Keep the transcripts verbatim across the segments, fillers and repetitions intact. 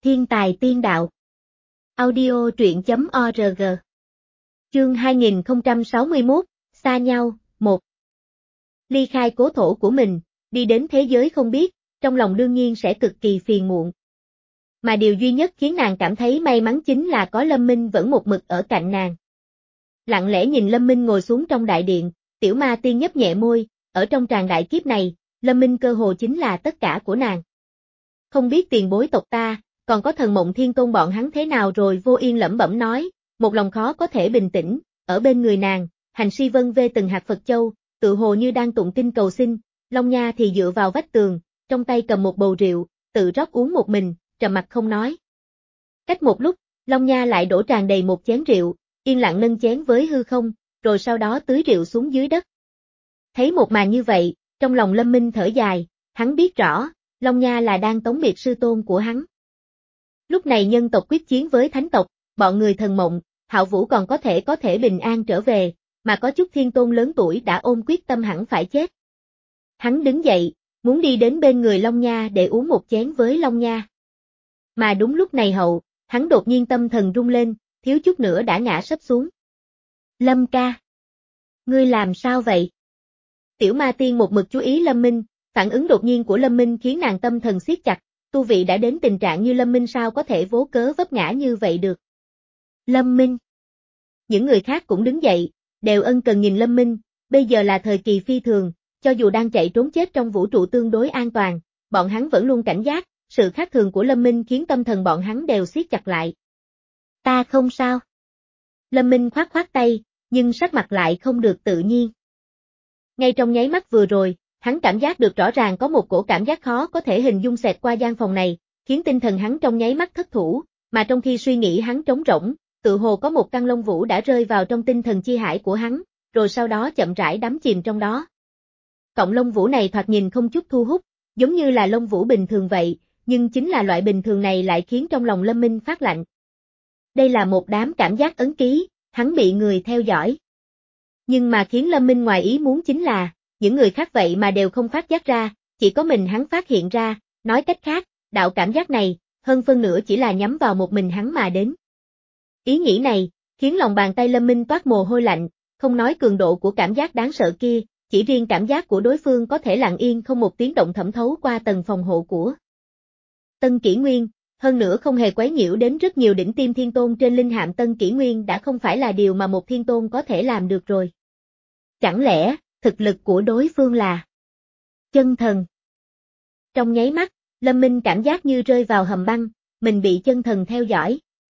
Thiên tài tiên đạo. Audio truyện chấm org. Chương hai nghìn không trăm sáu mươi mốt, xa nhau, một. Ly khai cố thổ của mình, đi đến thế giới không biết, trong lòng đương nhiên sẽ cực kỳ phiền muộn. Mà điều duy nhất khiến nàng cảm thấy may mắn chính là có Lâm Minh vẫn một mực ở cạnh nàng. Lặng lẽ nhìn Lâm Minh ngồi xuống trong đại điện, tiểu ma tiên nhấp nhẹ môi, ở trong tràng đại kiếp này, Lâm Minh cơ hồ chính là tất cả của nàng. Không biết tiền bối tộc ta, còn có thần mộng thiên tôn bọn hắn thế nào rồi, Vô Yên lẩm bẩm nói, một lòng khó có thể bình tĩnh, ở bên người nàng, hành si vân vê từng hạt Phật châu, tự hồ như đang tụng kinh cầu xin, Long Nha thì dựa vào vách tường, trong tay cầm một bầu rượu, tự rót uống một mình, trầm mặc không nói. Cách một lúc, Long Nha lại đổ tràn đầy một chén rượu, yên lặng nâng chén với hư không, rồi sau đó tưới rượu xuống dưới đất. Thấy một màn như vậy, trong lòng Lâm Minh thở dài, hắn biết rõ, Long Nha là đang tống biệt sư tôn của hắn. Lúc này nhân tộc quyết chiến với thánh tộc, bọn người thần mộng, Hạo Vũ còn có thể có thể bình an trở về, mà có chút thiên tôn lớn tuổi đã ôm quyết tâm hẳn phải chết. Hắn đứng dậy, muốn đi đến bên người Long Nha để uống một chén với Long Nha. Mà đúng lúc này hậu, hắn đột nhiên tâm thần rung lên, thiếu chút nữa đã ngã sấp xuống. Lâm ca. Ngươi làm sao vậy? Tiểu ma tiên một mực chú ý Lâm Minh, phản ứng đột nhiên của Lâm Minh khiến nàng tâm thần siết chặt, tu vị đã đến tình trạng như Lâm Minh sao có thể vô cớ vấp ngã như vậy được. Lâm Minh. Những người khác cũng đứng dậy, đều ân cần nhìn Lâm Minh, bây giờ là thời kỳ phi thường, cho dù đang chạy trốn chết trong vũ trụ tương đối an toàn, bọn hắn vẫn luôn cảnh giác, sự khác thường của Lâm Minh khiến tâm thần bọn hắn đều siết chặt lại. Ta không sao. Lâm Minh khoát khoát tay, nhưng sắc mặt lại không được tự nhiên. Ngay trong nháy mắt vừa rồi, hắn cảm giác được rõ ràng có một cổ cảm giác khó có thể hình dung xẹt qua gian phòng này, khiến tinh thần hắn trong nháy mắt thất thủ, mà trong khi suy nghĩ hắn trống rỗng, tự hồ có một căn lông vũ đã rơi vào trong tinh thần chi hải của hắn, rồi sau đó chậm rãi đắm chìm trong đó. Cọng lông vũ này thoạt nhìn không chút thu hút, giống như là lông vũ bình thường vậy, nhưng chính là loại bình thường này lại khiến trong lòng Lâm Minh phát lạnh. Đây là một đám cảm giác ấn ký, hắn bị người theo dõi. Nhưng mà khiến Lâm Minh ngoài ý muốn chính là, những người khác vậy mà đều không phát giác ra, chỉ có mình hắn phát hiện ra, nói cách khác, đạo cảm giác này, hơn phân nửa chỉ là nhắm vào một mình hắn mà đến. Ý nghĩ này, khiến lòng bàn tay Lâm Minh toát mồ hôi lạnh, không nói cường độ của cảm giác đáng sợ kia, chỉ riêng cảm giác của đối phương có thể lặng yên không một tiếng động thẩm thấu qua tầng phòng hộ của Tân Kỷ Nguyên, hơn nữa không hề quấy nhiễu đến rất nhiều đỉnh tiêm thiên tôn trên linh hạm Tân Kỷ Nguyên đã không phải là điều mà một thiên tôn có thể làm được rồi. Chẳng lẽ, thực lực của đối phương là chân thần? Trong nháy mắt, Lâm Minh cảm giác như rơi vào hầm băng, mình bị chân thần theo dõi.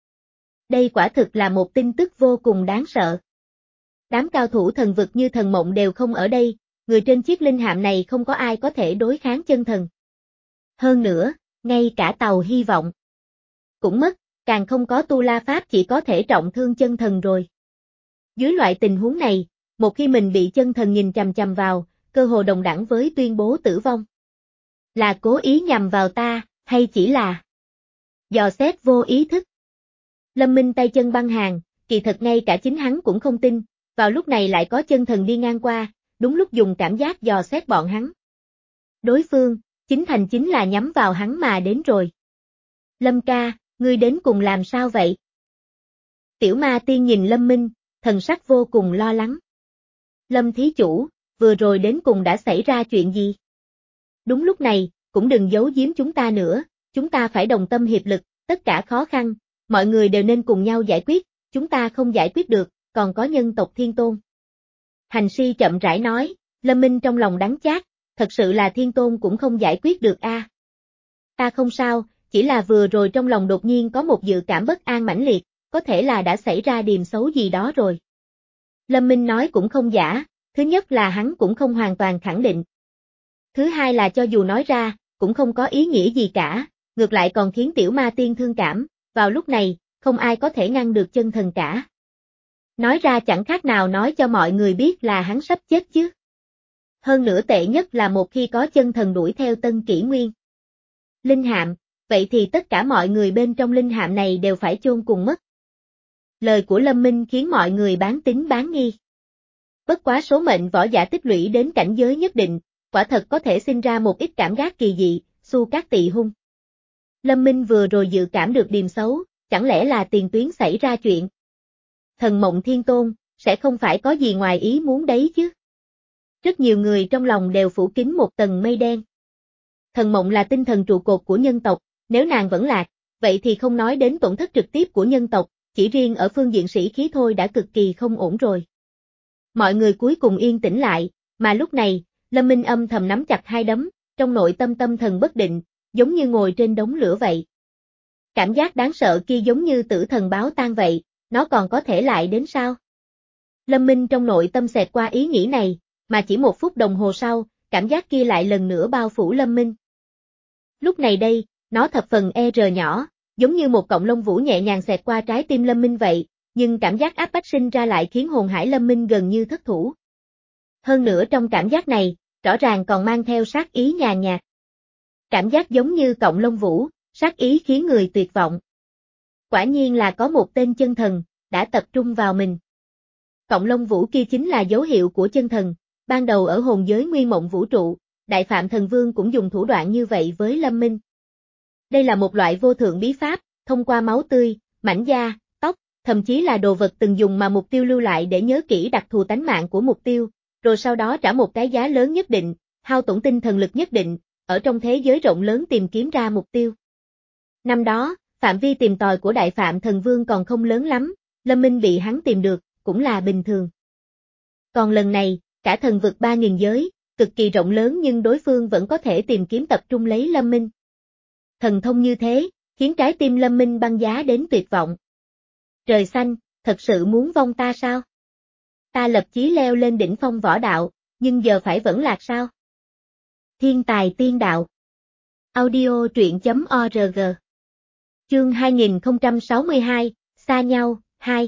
Đây quả thực là một tin tức vô cùng đáng sợ. Đám cao thủ thần vực như thần mộng đều không ở đây, người trên chiếc linh hạm này không có ai có thể đối kháng chân thần. Hơn nữa, ngay cả tàu hy vọng cũng mất, càng không có tu la pháp chỉ có thể trọng thương chân thần rồi. Dưới loại tình huống này, một khi mình bị chân thần nhìn chằm chằm vào, cơ hồ đồng đẳng với tuyên bố tử vong. Là cố ý nhằm vào ta, hay chỉ là dò xét vô ý thức? Lâm Minh tay chân băng hàng, kỳ thật ngay cả chính hắn cũng không tin, vào lúc này lại có chân thần đi ngang qua, đúng lúc dùng cảm giác dò xét bọn hắn. Đối phương, chính thành chính là nhắm vào hắn mà đến rồi. Lâm ca, ngươi đến cùng làm sao vậy? Tiểu ma tiên nhìn Lâm Minh, thần sắc vô cùng lo lắng. Lâm thí chủ, vừa rồi đến cùng đã xảy ra chuyện gì? Đúng lúc này, cũng đừng giấu giếm chúng ta nữa, chúng ta phải đồng tâm hiệp lực, tất cả khó khăn, mọi người đều nên cùng nhau giải quyết, chúng ta không giải quyết được, còn có nhân tộc thiên tôn. Hành si chậm rãi nói, Lâm Minh trong lòng đắng chát, thật sự là thiên tôn cũng không giải quyết được a. À. Ta không sao, chỉ là vừa rồi trong lòng đột nhiên có một dự cảm bất an mãnh liệt, có thể là đã xảy ra điềm xấu gì đó rồi. Lâm Minh nói cũng không giả, thứ nhất là hắn cũng không hoàn toàn khẳng định. Thứ hai là cho dù nói ra, cũng không có ý nghĩa gì cả, ngược lại còn khiến tiểu ma tiên thương cảm, vào lúc này, không ai có thể ngăn được chân thần cả. Nói ra chẳng khác nào nói cho mọi người biết là hắn sắp chết chứ. Hơn nữa tệ nhất là một khi có chân thần đuổi theo Tân Kỷ Nguyên linh hạm, vậy thì tất cả mọi người bên trong linh hạm này đều phải chôn cùng mất. Lời của Lâm Minh khiến mọi người bán tín bán nghi. Bất quá số mệnh võ giả tích lũy đến cảnh giới nhất định, quả thật có thể sinh ra một ít cảm giác kỳ dị, Xu Cát Tỵ hung. Lâm Minh vừa rồi dự cảm được điềm xấu, chẳng lẽ là tiền tuyến xảy ra chuyện. Thần Mộng Thiên Tôn, sẽ không phải có gì ngoài ý muốn đấy chứ. Rất nhiều người trong lòng đều phủ kín một tầng mây đen. Thần Mộng là tinh thần trụ cột của nhân tộc, nếu nàng vẫn lạc, vậy thì không nói đến tổn thất trực tiếp của nhân tộc, chỉ riêng ở phương diện sĩ khí thôi đã cực kỳ không ổn rồi. Mọi người cuối cùng yên tĩnh lại, mà lúc này, Lâm Minh âm thầm nắm chặt hai đấm, trong nội tâm tâm thần bất định, giống như ngồi trên đống lửa vậy. Cảm giác đáng sợ kia giống như tử thần báo tan vậy, nó còn có thể lại đến sao? Lâm Minh trong nội tâm xẹt qua ý nghĩ này, mà chỉ một phút đồng hồ sau, cảm giác kia lại lần nữa bao phủ Lâm Minh. Lúc này đây, nó thập phần e rờ nhỏ, giống như một cọng lông vũ nhẹ nhàng xẹt qua trái tim Lâm Minh vậy, nhưng cảm giác áp bách sinh ra lại khiến hồn hải Lâm Minh gần như thất thủ. Hơn nữa trong cảm giác này, rõ ràng còn mang theo sát ý nhàn nhạt. Cảm giác giống như cọng lông vũ, sát ý khiến người tuyệt vọng. Quả nhiên là có một tên chân thần, đã tập trung vào mình. Cọng lông vũ kia chính là dấu hiệu của chân thần, ban đầu ở hồn giới nguyên mộng vũ trụ, Đại Phạm Thần Vương cũng dùng thủ đoạn như vậy với Lâm Minh. Đây là một loại vô thượng bí pháp, thông qua máu tươi, mảnh da, tóc, thậm chí là đồ vật từng dùng mà mục tiêu lưu lại để nhớ kỹ đặc thù tánh mạng của mục tiêu, rồi sau đó trả một cái giá lớn nhất định, hao tổn tinh thần lực nhất định, ở trong thế giới rộng lớn tìm kiếm ra mục tiêu. Năm đó, phạm vi tìm tòi của Đại Phạm Thần Vương còn không lớn lắm, Lâm Minh bị hắn tìm được, cũng là bình thường. Còn lần này, cả thần vực ba nghìn giới, cực kỳ rộng lớn nhưng đối phương vẫn có thể tìm kiếm tập trung lấy Lâm Minh. Thần thông như thế, khiến trái tim Lâm Minh băng giá đến tuyệt vọng. Trời xanh, thật sự muốn vong ta sao? Ta lập chí leo lên đỉnh phong võ đạo, nhưng giờ phải vẫn lạc sao? Thiên tài tiên đạo. Audio truyện chấm org. Chương hai nghìn không trăm sáu mươi hai, xa nhau, hai.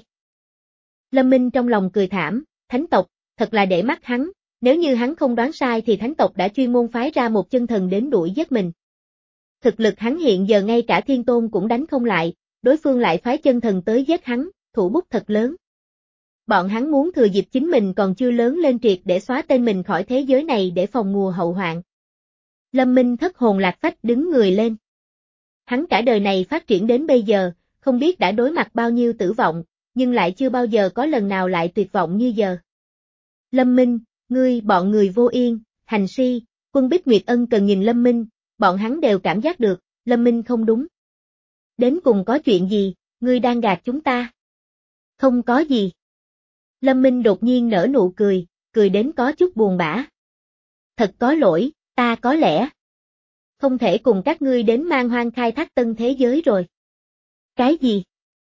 Lâm Minh trong lòng cười thảm, thánh tộc, thật là để mắt hắn, nếu như hắn không đoán sai thì thánh tộc đã chuyên môn phái ra một chân thần đến đuổi giết mình. Thực lực hắn hiện giờ ngay cả thiên tôn cũng đánh không lại, đối phương lại phái chân thần tới giết hắn, thủ bút thật lớn. Bọn hắn muốn thừa dịp chính mình còn chưa lớn lên triệt để xóa tên mình khỏi thế giới này để phòng ngừa hậu hoạn. Lâm Minh thất hồn lạc phách đứng người lên. Hắn cả đời này phát triển đến bây giờ, không biết đã đối mặt bao nhiêu tử vọng, nhưng lại chưa bao giờ có lần nào lại tuyệt vọng như giờ. Lâm Minh, ngươi, bọn người vô yên, hành si, quân Bích Nguyệt Ân cần nhìn Lâm Minh, bọn hắn đều cảm giác được, Lâm Minh không đúng. Đến cùng có chuyện gì, ngươi đang gạt chúng ta? Không có gì. Lâm Minh đột nhiên nở nụ cười, cười đến có chút buồn bã. Thật có lỗi, ta có lẽ không thể cùng các ngươi đến Man Hoang khai thác tân thế giới rồi. Cái gì?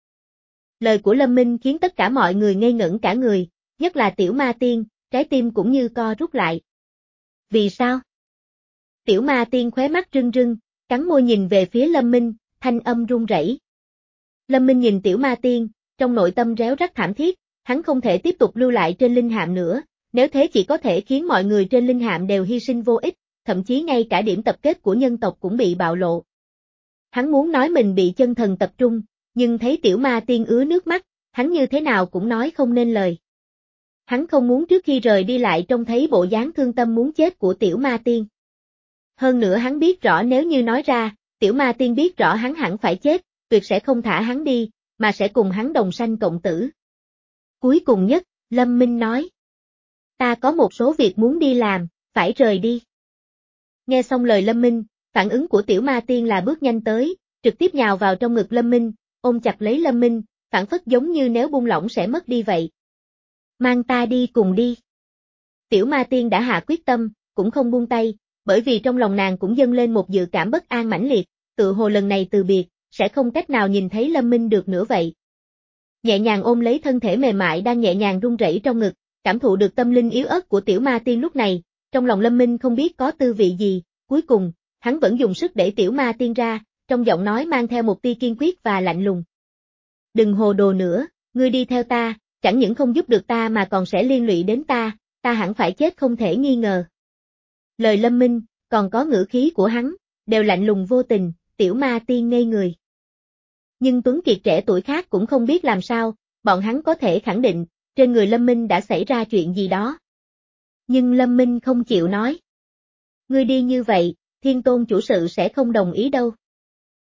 Lời của Lâm Minh khiến tất cả mọi người ngây ngẩn cả người, nhất là Tiểu Ma Tiên, trái tim cũng như co rút lại. Vì sao? Tiểu Ma Tiên khóe mắt rưng rưng, cắn môi nhìn về phía Lâm Minh, thanh âm run rẩy. Lâm Minh nhìn Tiểu Ma Tiên, trong nội tâm réo rắt thảm thiết, hắn không thể tiếp tục lưu lại trên linh hạm nữa, nếu thế chỉ có thể khiến mọi người trên linh hạm đều hy sinh vô ích, thậm chí ngay cả điểm tập kết của nhân tộc cũng bị bạo lộ. Hắn muốn nói mình bị chân thần tập trung, nhưng thấy Tiểu Ma Tiên ứa nước mắt, hắn như thế nào cũng nói không nên lời. Hắn không muốn trước khi rời đi lại trông thấy bộ dáng thương tâm muốn chết của Tiểu Ma Tiên. Hơn nữa hắn biết rõ nếu như nói ra, Tiểu Ma Tiên biết rõ hắn hẳn phải chết, tuyệt sẽ không thả hắn đi, mà sẽ cùng hắn đồng sanh cộng tử. Cuối cùng nhất, Lâm Minh nói. Ta có một số việc muốn đi làm, phải rời đi. Nghe xong lời Lâm Minh, phản ứng của Tiểu Ma Tiên là bước nhanh tới, trực tiếp nhào vào trong ngực Lâm Minh, ôm chặt lấy Lâm Minh, phản phất giống như nếu buông lỏng sẽ mất đi vậy. Mang ta đi cùng đi. Tiểu Ma Tiên đã hạ quyết tâm, cũng không buông tay, bởi vì trong lòng nàng cũng dâng lên một dự cảm bất an mãnh liệt, tự hồ lần này từ biệt, sẽ không cách nào nhìn thấy Lâm Minh được nữa vậy. Nhẹ nhàng ôm lấy thân thể mềm mại đang nhẹ nhàng run rẩy trong ngực, cảm thụ được tâm linh yếu ớt của Tiểu Ma Tiên lúc này, trong lòng Lâm Minh không biết có tư vị gì, cuối cùng, hắn vẫn dùng sức đẩy Tiểu Ma Tiên ra, trong giọng nói mang theo một tia kiên quyết và lạnh lùng. Đừng hồ đồ nữa, ngươi đi theo ta, chẳng những không giúp được ta mà còn sẽ liên lụy đến ta, ta hẳn phải chết không thể nghi ngờ. Lời Lâm Minh, còn có ngữ khí của hắn, đều lạnh lùng vô tình, Tiểu Ma Tiên ngây người. Nhưng Tuấn Kiệt trẻ tuổi khác cũng không biết làm sao, bọn hắn có thể khẳng định, trên người Lâm Minh đã xảy ra chuyện gì đó. Nhưng Lâm Minh không chịu nói. Ngươi đi như vậy, Thiên Tôn chủ sự sẽ không đồng ý đâu.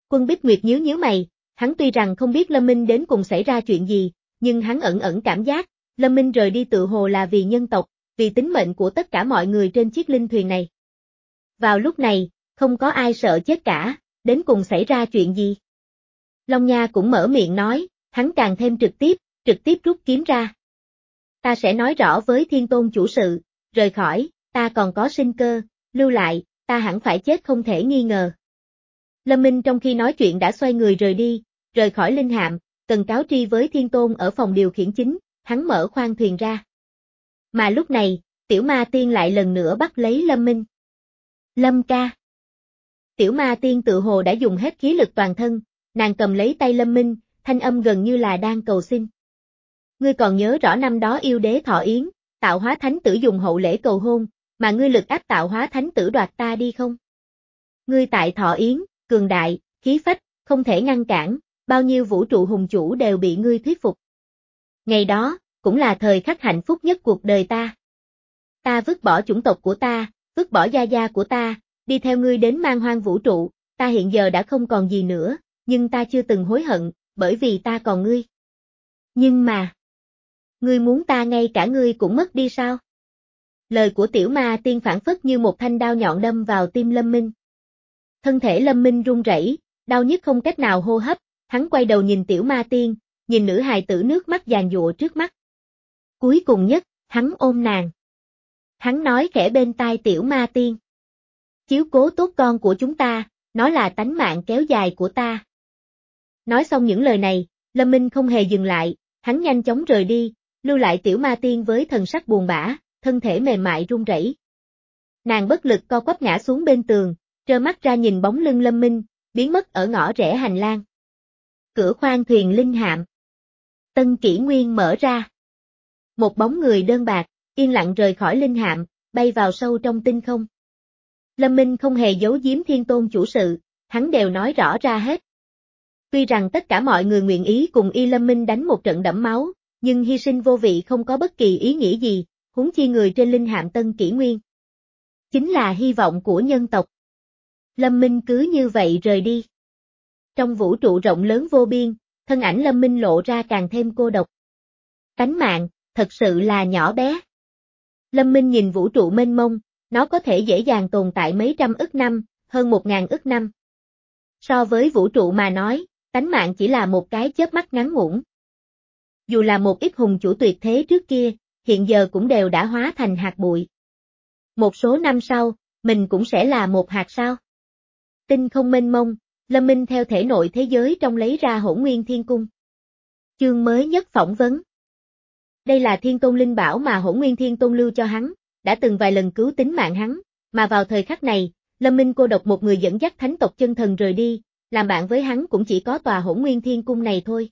Quân Bích Nguyệt nhíu nhíu mày, hắn tuy rằng không biết Lâm Minh đến cùng xảy ra chuyện gì, nhưng hắn ẩn ẩn cảm giác, Lâm Minh rời đi tự hồ là vì nhân tộc, vì tính mệnh của tất cả mọi người trên chiếc linh thuyền này. Vào lúc này, không có ai sợ chết cả, đến cùng xảy ra chuyện gì? Long Nha cũng mở miệng nói, hắn càng thêm trực tiếp, trực tiếp rút kiếm ra. Ta sẽ nói rõ với Thiên Tôn chủ sự, rời khỏi, ta còn có sinh cơ, lưu lại, ta hẳn phải chết không thể nghi ngờ. Lâm Minh trong khi nói chuyện đã xoay người rời đi, rời khỏi linh hạm, cần cáo tri với Thiên Tôn ở phòng điều khiển chính, hắn mở khoang thuyền ra. Mà lúc này, Tiểu Ma Tiên lại lần nữa bắt lấy Lâm Minh. Lâm ca. Tiểu Ma Tiên tự hồ đã dùng hết khí lực toàn thân, nàng cầm lấy tay Lâm Minh, thanh âm gần như là đang cầu xin. Ngươi còn nhớ rõ năm đó yêu đế Thọ Yến, tạo hóa thánh tử dùng hậu lễ cầu hôn, mà ngươi lực áp tạo hóa thánh tử đoạt ta đi không? Ngươi tại Thọ Yến, cường đại, khí phách, không thể ngăn cản, bao nhiêu vũ trụ hùng chủ đều bị ngươi thuyết phục. Ngày đó, cũng là thời khắc hạnh phúc nhất cuộc đời ta. Ta vứt bỏ chủng tộc của ta, vứt bỏ gia gia của ta, đi theo ngươi đến man hoang vũ trụ, ta hiện giờ đã không còn gì nữa, nhưng ta chưa từng hối hận, bởi vì ta còn ngươi. Nhưng mà, ngươi muốn ta ngay cả ngươi cũng mất đi sao? Lời của Tiểu Ma Tiên phản phất như một thanh đao nhọn đâm vào tim Lâm Minh. Thân thể Lâm Minh run rẩy, đau nhức không cách nào hô hấp, hắn quay đầu nhìn Tiểu Ma Tiên, nhìn nữ hài tử nước mắt giàn giụa trước mắt. Cuối cùng nhất, hắn ôm nàng. Hắn nói khẽ bên tai Tiểu Ma Tiên. Chiếu cố tốt con của chúng ta, nó là tánh mạng kéo dài của ta. Nói xong những lời này, Lâm Minh không hề dừng lại, hắn nhanh chóng rời đi, lưu lại Tiểu Ma Tiên với thần sắc buồn bã, thân thể mềm mại run rẩy. Nàng bất lực co quắp ngã xuống bên tường, trơ mắt ra nhìn bóng lưng Lâm Minh, biến mất ở ngõ rẽ hành lang. Cửa khoang thuyền linh hạm. Tân Kỷ Nguyên mở ra. Một bóng người đơn bạc, yên lặng rời khỏi linh hạm, bay vào sâu trong tinh không. Lâm Minh không hề giấu giếm Thiên Tôn chủ sự, hắn đều nói rõ ra hết. Tuy rằng tất cả mọi người nguyện ý cùng y Lâm Minh đánh một trận đẫm máu, nhưng hy sinh vô vị không có bất kỳ ý nghĩa gì, huống chi người trên linh hạm Tân Kỷ Nguyên. Chính là hy vọng của nhân tộc. Lâm Minh cứ như vậy rời đi. Trong vũ trụ rộng lớn vô biên, thân ảnh Lâm Minh lộ ra càng thêm cô độc. Tánh mạng, thật sự là nhỏ bé. Lâm Minh nhìn vũ trụ mênh mông, nó có thể dễ dàng tồn tại mấy trăm ức năm, hơn một ngàn ức năm. So với vũ trụ mà nói, tánh mạng chỉ là một cái chớp mắt ngắn ngủn. Dù là một ít hùng chủ tuyệt thế trước kia, hiện giờ cũng đều đã hóa thành hạt bụi. Một số năm sau, mình cũng sẽ là một hạt sao. Tinh không mênh mông, Lâm Minh theo thể nội thế giới trong lấy ra Hỗn Nguyên Thiên Cung. Chương mới nhất phỏng vấn. Đây là Thiên Tôn linh bảo mà Hỗn Nguyên Thiên Tôn lưu cho hắn, đã từng vài lần cứu tính mạng hắn, mà vào thời khắc này, Lâm Minh cô độc một người dẫn dắt thánh tộc chân thần rời đi, làm bạn với hắn cũng chỉ có tòa Hỗn Nguyên Thiên Cung này thôi.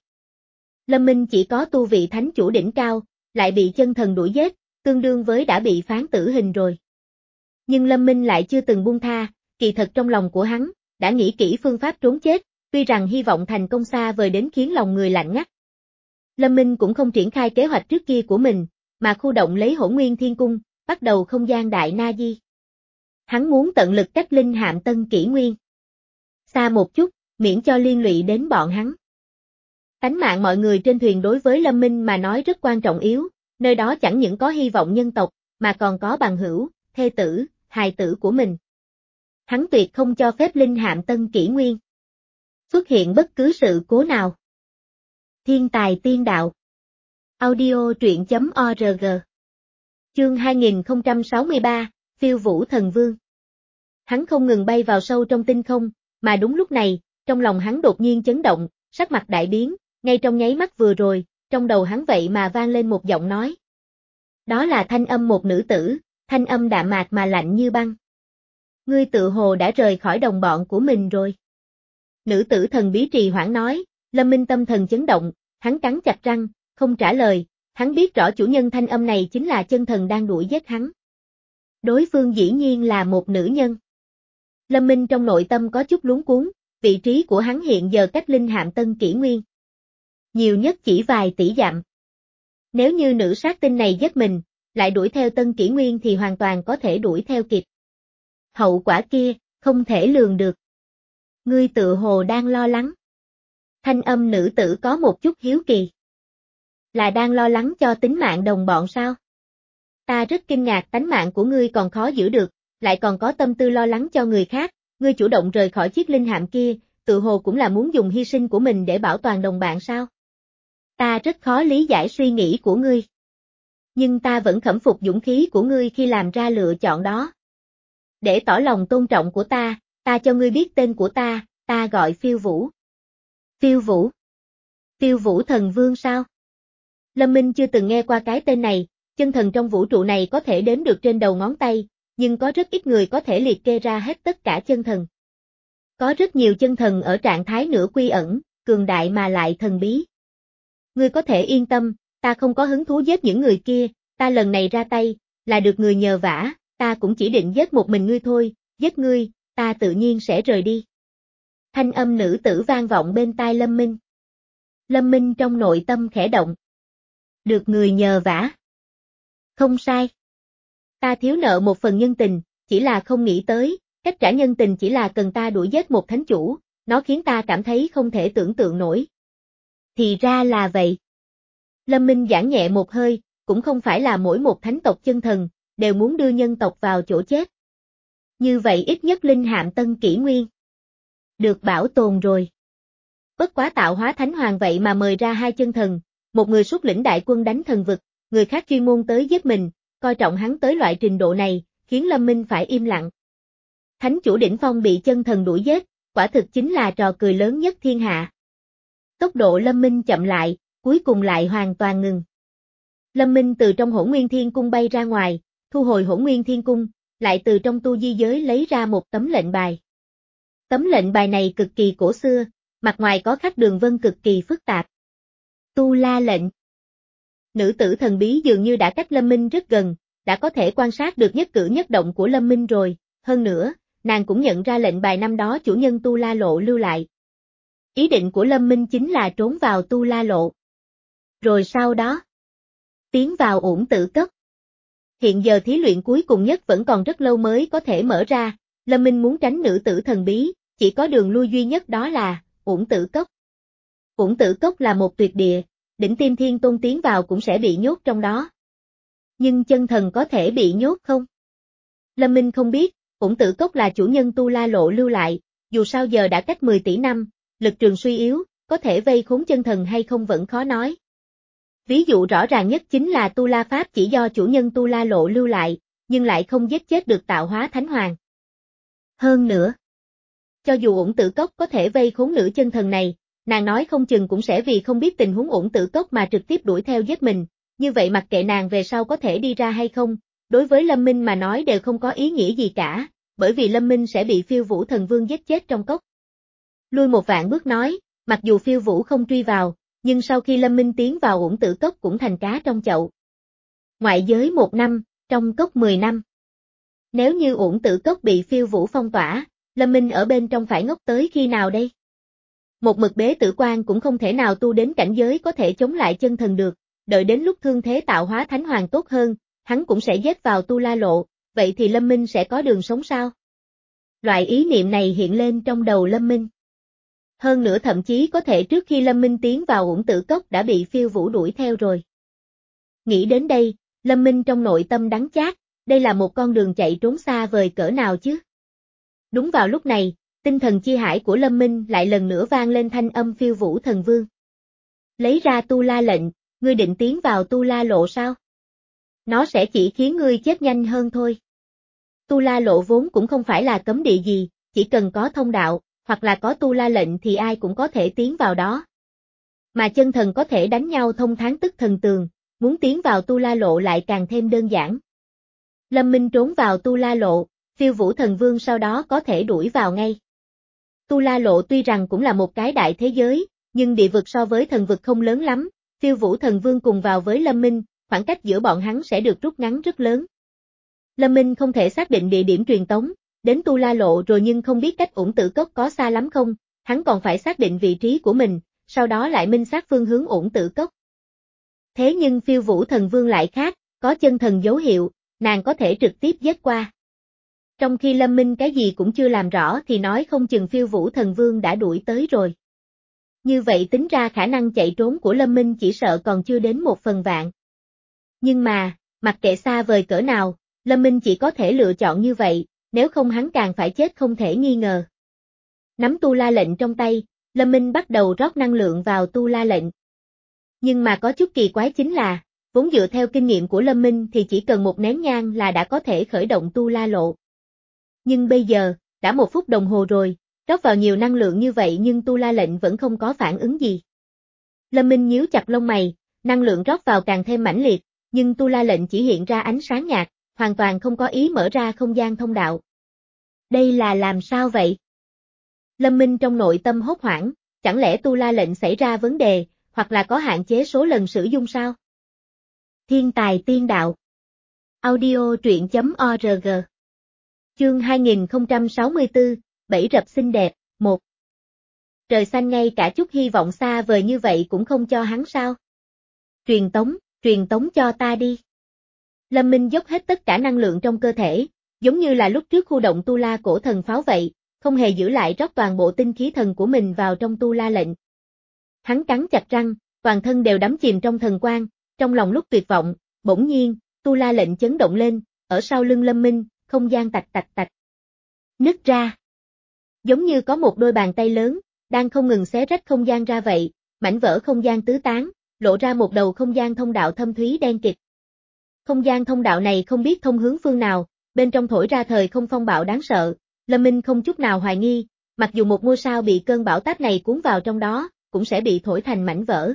Lâm Minh chỉ có tu vị thánh chủ đỉnh cao, lại bị chân thần đuổi giết, tương đương với đã bị phán tử hình rồi. Nhưng Lâm Minh lại chưa từng buông tha, kỳ thật trong lòng của hắn, đã nghĩ kỹ phương pháp trốn chết, tuy rằng hy vọng thành công xa vời đến khiến lòng người lạnh ngắt. Lâm Minh cũng không triển khai kế hoạch trước kia của mình, mà khu động lấy Hỗn Nguyên Thiên Cung, bắt đầu không gian đại na di. Hắn muốn tận lực cách linh hạm Tân Kỷ Nguyên xa một chút, miễn cho liên lụy đến bọn hắn. Tánh mạng mọi người trên thuyền đối với Lâm Minh mà nói rất quan trọng yếu, nơi đó chẳng những có hy vọng nhân tộc, mà còn có bằng hữu, thê tử, hài tử của mình. Hắn tuyệt không cho phép linh hạm Tân Kỷ Nguyên xuất hiện bất cứ sự cố nào. Thiên tài tiên đạo. Audio truyện chấm org. Chương hai nghìn không trăm sáu mươi ba, Phiêu Vũ Thần Vương. Hắn không ngừng bay vào sâu trong tinh không, mà đúng lúc này, trong lòng hắn đột nhiên chấn động, sắc mặt đại biến, ngay trong nháy mắt vừa rồi, trong đầu hắn vậy mà vang lên một giọng nói. Đó là thanh âm một nữ tử, thanh âm đạm mạc mà lạnh như băng. Ngươi tự hồ đã rời khỏi đồng bọn của mình rồi. Nữ tử thần bí trì hoãn nói, Lâm Minh tâm thần chấn động, hắn cắn chặt răng, không trả lời, hắn biết rõ chủ nhân thanh âm này chính là chân thần đang đuổi giết hắn. Đối phương dĩ nhiên là một nữ nhân. Lâm Minh trong nội tâm có chút luống cuống, vị trí của hắn hiện giờ cách linh hạm Tân Kỷ Nguyên. Nhiều nhất chỉ vài tỷ dặm. Nếu như nữ sát tinh này giết mình, lại đuổi theo Tân Kỷ Nguyên thì hoàn toàn có thể đuổi theo kịp. Hậu quả kia, không thể lường được. Ngươi tự hồ đang lo lắng. Thanh âm nữ tử có một chút hiếu kỳ. Là đang lo lắng cho tính mạng đồng bọn sao? Ta rất kinh ngạc tánh mạng của ngươi còn khó giữ được, lại còn có tâm tư lo lắng cho người khác, ngươi chủ động rời khỏi chiếc linh hạm kia, tự hồ cũng là muốn dùng hy sinh của mình để bảo toàn đồng bạn sao? Ta rất khó lý giải suy nghĩ của ngươi. Nhưng ta vẫn khâm phục dũng khí của ngươi khi làm ra lựa chọn đó. Để tỏ lòng tôn trọng của ta, ta cho ngươi biết tên của ta, ta gọi Phiêu Vũ. Phiêu Vũ? Phiêu Vũ thần vương sao? Lâm Minh chưa từng nghe qua cái tên này, chân thần trong vũ trụ này có thể đếm được trên đầu ngón tay, nhưng có rất ít người có thể liệt kê ra hết tất cả chân thần. Có rất nhiều chân thần ở trạng thái nửa quy ẩn, cường đại mà lại thần bí. Ngươi có thể yên tâm, ta không có hứng thú giết những người kia, ta lần này ra tay, là được người nhờ vả, ta cũng chỉ định giết một mình ngươi thôi, giết ngươi, ta tự nhiên sẽ rời đi. Thanh âm nữ tử vang vọng bên tai Lâm Minh. Lâm Minh trong nội tâm khẽ động. Được người nhờ vả. Không sai. Ta thiếu nợ một phần nhân tình, chỉ là không nghĩ tới, cách trả nhân tình chỉ là cần ta đuổi giết một thánh chủ, nó khiến ta cảm thấy không thể tưởng tượng nổi. Thì ra là vậy. Lâm Minh giãn nhẹ một hơi, cũng không phải là mỗi một thánh tộc chân thần, đều muốn đưa nhân tộc vào chỗ chết. Như vậy ít nhất linh hạm Tân Kỷ Nguyên được bảo tồn rồi. Bất quá tạo hóa thánh hoàng vậy mà mời ra hai chân thần, một người xuất lĩnh đại quân đánh thần vực, người khác chuyên môn tới giết mình, coi trọng hắn tới loại trình độ này, khiến Lâm Minh phải im lặng. Thánh chủ đỉnh phong bị chân thần đuổi giết, quả thực chính là trò cười lớn nhất thiên hạ. Tốc độ Lâm Minh chậm lại, cuối cùng lại hoàn toàn ngừng. Lâm Minh từ trong Hỗn Nguyên Thiên Cung bay ra ngoài, thu hồi Hỗn Nguyên Thiên Cung, lại từ trong tu di giới lấy ra một tấm lệnh bài. Tấm lệnh bài này cực kỳ cổ xưa, mặt ngoài có khắc đường vân cực kỳ phức tạp. Tu La lệnh. Nữ tử thần bí dường như đã cách Lâm Minh rất gần, đã có thể quan sát được nhất cử nhất động của Lâm Minh rồi, hơn nữa, nàng cũng nhận ra lệnh bài năm đó chủ nhân Tu La Lộ lưu lại. Ý định của Lâm Minh chính là trốn vào Tu La Lộ. Rồi sau đó, tiến vào Uổng Tử Cốc. Hiện giờ thí luyện cuối cùng nhất vẫn còn rất lâu mới có thể mở ra, Lâm Minh muốn tránh nữ tử thần bí, chỉ có đường lui duy nhất đó là Uổng Tử Cốc. Uổng Tử Cốc là một tuyệt địa, đỉnh Tiêm Thiên Tôn tiến vào cũng sẽ bị nhốt trong đó. Nhưng chân thần có thể bị nhốt không? Lâm Minh không biết, Uổng Tử Cốc là chủ nhân Tu La Lộ lưu lại, dù sao giờ đã cách mười tỷ năm, lực trường suy yếu, có thể vây khốn chân thần hay không vẫn khó nói. Ví dụ rõ ràng nhất chính là Tu La Pháp chỉ do chủ nhân Tu La Lộ lưu lại, nhưng lại không giết chết được tạo hóa thánh hoàng. Hơn nữa, cho dù Uổng Tử Cốc có thể vây khốn nữ chân thần này, nàng nói không chừng cũng sẽ vì không biết tình huống Uổng Tử Cốc mà trực tiếp đuổi theo giết mình, như vậy mặc kệ nàng về sau có thể đi ra hay không, đối với Lâm Minh mà nói đều không có ý nghĩa gì cả, bởi vì Lâm Minh sẽ bị Phiêu Vũ thần vương giết chết trong cốc. Lui một vạn bước nói, mặc dù Phiêu Vũ không truy vào, nhưng sau khi Lâm Minh tiến vào Uổng Tử Cốc cũng thành cá trong chậu. Ngoại giới một năm, trong cốc mười năm. Nếu như Uổng Tử Cốc bị Phiêu Vũ phong tỏa, Lâm Minh ở bên trong phải ngốc tới khi nào đây? Một mực bế tử quan cũng không thể nào tu đến cảnh giới có thể chống lại chân thần được, đợi đến lúc thương thế tạo hóa thánh hoàng tốt hơn, hắn cũng sẽ giết vào Tu La Lộ, vậy thì Lâm Minh sẽ có đường sống sao? Loại ý niệm này hiện lên trong đầu Lâm Minh. Hơn nữa thậm chí có thể trước khi Lâm Minh tiến vào Uổng Tử Cốc đã bị Phiêu Vũ đuổi theo rồi. Nghĩ đến đây, Lâm Minh trong nội tâm đắng chát, đây là một con đường chạy trốn xa vời cỡ nào chứ? Đúng vào lúc này, tinh thần chi hải của Lâm Minh lại lần nữa vang lên thanh âm Phiêu Vũ thần vương. Lấy ra Tu La lệnh, ngươi định tiến vào Tu La Lộ sao? Nó sẽ chỉ khiến ngươi chết nhanh hơn thôi. Tu La Lộ vốn cũng không phải là cấm địa gì, chỉ cần có thông đạo, hoặc là có Tu La lệnh thì ai cũng có thể tiến vào đó. Mà chân thần có thể đánh nhau thông tháng tức thần tường, muốn tiến vào Tu La Lộ lại càng thêm đơn giản. Lâm Minh trốn vào Tu La Lộ, Phiêu Vũ thần vương sau đó có thể đuổi vào ngay. Tu La Lộ tuy rằng cũng là một cái đại thế giới, nhưng địa vực so với thần vực không lớn lắm, Phiêu Vũ thần vương cùng vào với Lâm Minh, khoảng cách giữa bọn hắn sẽ được rút ngắn rất lớn. Lâm Minh không thể xác định địa điểm truyền tống, đến Tu La Lộ rồi nhưng không biết cách Uổng Tử Cốc có xa lắm không, hắn còn phải xác định vị trí của mình, sau đó lại minh xác phương hướng Uổng Tử Cốc. Thế nhưng Phiêu Vũ thần vương lại khác, có chân thần dấu hiệu, nàng có thể trực tiếp giết qua. Trong khi Lâm Minh cái gì cũng chưa làm rõ thì nói không chừng Phiêu Vũ Thần Vương đã đuổi tới rồi. Như vậy tính ra khả năng chạy trốn của Lâm Minh chỉ sợ còn chưa đến một phần vạn. Nhưng mà, mặc kệ xa vời cỡ nào, Lâm Minh chỉ có thể lựa chọn như vậy, nếu không hắn càng phải chết không thể nghi ngờ. Nắm tu la lệnh trong tay, Lâm Minh bắt đầu rót năng lượng vào tu la lệnh. Nhưng mà có chút kỳ quái chính là, vốn dựa theo kinh nghiệm của Lâm Minh thì chỉ cần một nén nhang là đã có thể khởi động tu la lộ. Nhưng bây giờ, đã một phút đồng hồ rồi, rót vào nhiều năng lượng như vậy nhưng tu la lệnh vẫn không có phản ứng gì. Lâm Minh nhíu chặt lông mày, năng lượng rót vào càng thêm mãnh liệt, nhưng tu la lệnh chỉ hiện ra ánh sáng nhạt, hoàn toàn không có ý mở ra không gian thông đạo. Đây là làm sao vậy? Lâm Minh trong nội tâm hốt hoảng, chẳng lẽ tu la lệnh xảy ra vấn đề, hoặc là có hạn chế số lần sử dụng sao? Thiên tài tiên đạo. Audio truyện chấm org. Chương hai nghìn không trăm sáu mươi tư, Bẫy rập xinh đẹp, một. Trời xanh ngay cả chút hy vọng xa vời như vậy cũng không cho hắn sao? Truyền tống, truyền tống cho ta đi. Lâm Minh dốc hết tất cả năng lượng trong cơ thể, giống như là lúc trước khu động tu la cổ thần pháo vậy, không hề giữ lại rót toàn bộ tinh khí thần của mình vào trong tu la lệnh. Hắn cắn chặt răng, toàn thân đều đắm chìm trong thần quang, trong lòng lúc tuyệt vọng, bỗng nhiên, tu la lệnh chấn động lên, ở sau lưng Lâm Minh, không gian tạch tạch tạch. Nứt ra. Giống như có một đôi bàn tay lớn, đang không ngừng xé rách không gian ra vậy, mảnh vỡ không gian tứ tán, lộ ra một đầu không gian thông đạo thâm thúy đen kịt. Không gian thông đạo này không biết thông hướng phương nào, bên trong thổi ra thời không phong bạo đáng sợ, Lâm Minh không chút nào hoài nghi, mặc dù một ngôi sao bị cơn bão táp này cuốn vào trong đó, cũng sẽ bị thổi thành mảnh vỡ.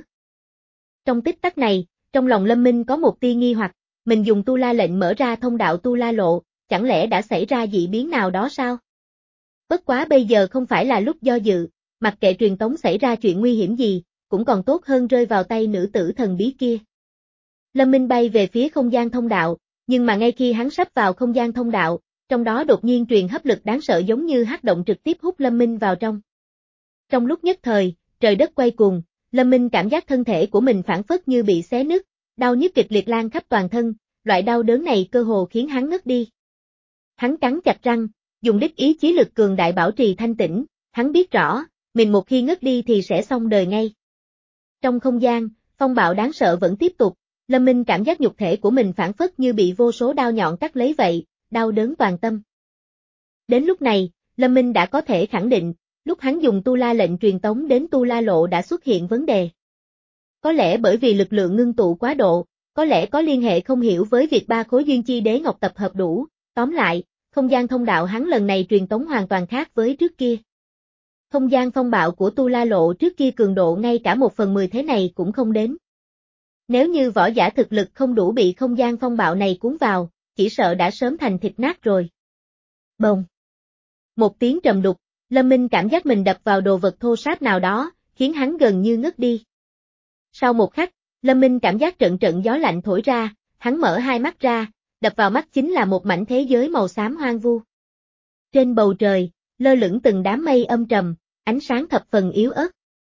Trong tích tắc này, trong lòng Lâm Minh có một tia nghi hoặc, mình dùng tu la lệnh mở ra thông đạo tu la lộ, chẳng lẽ đã xảy ra dị biến nào đó sao? Bất quá bây giờ không phải là lúc do dự, mặc kệ truyền tống xảy ra chuyện nguy hiểm gì, cũng còn tốt hơn rơi vào tay nữ tử thần bí kia. Lâm Minh bay về phía không gian thông đạo, nhưng mà ngay khi hắn sắp vào không gian thông đạo, trong đó đột nhiên truyền hấp lực đáng sợ giống như hắc động trực tiếp hút Lâm Minh vào trong. Trong lúc nhất thời, trời đất quay cuồng, Lâm Minh cảm giác thân thể của mình phảng phất như bị xé nứt, đau nhức kịch liệt lan khắp toàn thân, loại đau đớn này cơ hồ khiến hắn ngất đi. Hắn cắn chặt răng, dùng đích ý chí lực cường đại bảo trì thanh tĩnh, hắn biết rõ, mình một khi ngất đi thì sẽ xong đời ngay. Trong không gian, phong bạo đáng sợ vẫn tiếp tục, Lâm Minh cảm giác nhục thể của mình phảng phất như bị vô số đao nhọn cắt lấy vậy, đau đớn toàn tâm. Đến lúc này, Lâm Minh đã có thể khẳng định, lúc hắn dùng tu la lệnh truyền tống đến tu la lộ đã xuất hiện vấn đề. Có lẽ bởi vì lực lượng ngưng tụ quá độ, có lẽ có liên hệ không hiểu với việc ba khối duyên chi đế ngọc tập hợp đủ, tóm lại, không gian thông đạo hắn lần này truyền tống hoàn toàn khác với trước kia. Không gian phong bạo của tu la lộ trước kia cường độ ngay cả một phần mười thế này cũng không đến. Nếu như võ giả thực lực không đủ bị không gian phong bạo này cuốn vào, chỉ sợ đã sớm thành thịt nát rồi. Bồng. Một tiếng trầm đục, Lâm Minh cảm giác mình đập vào đồ vật thô ráp nào đó, khiến hắn gần như ngất đi. Sau một khắc, Lâm Minh cảm giác trận trận gió lạnh thổi ra, hắn mở hai mắt ra, đập vào mắt chính là một mảnh thế giới màu xám hoang vu. Trên bầu trời, lơ lửng từng đám mây âm trầm, ánh sáng thập phần yếu ớt.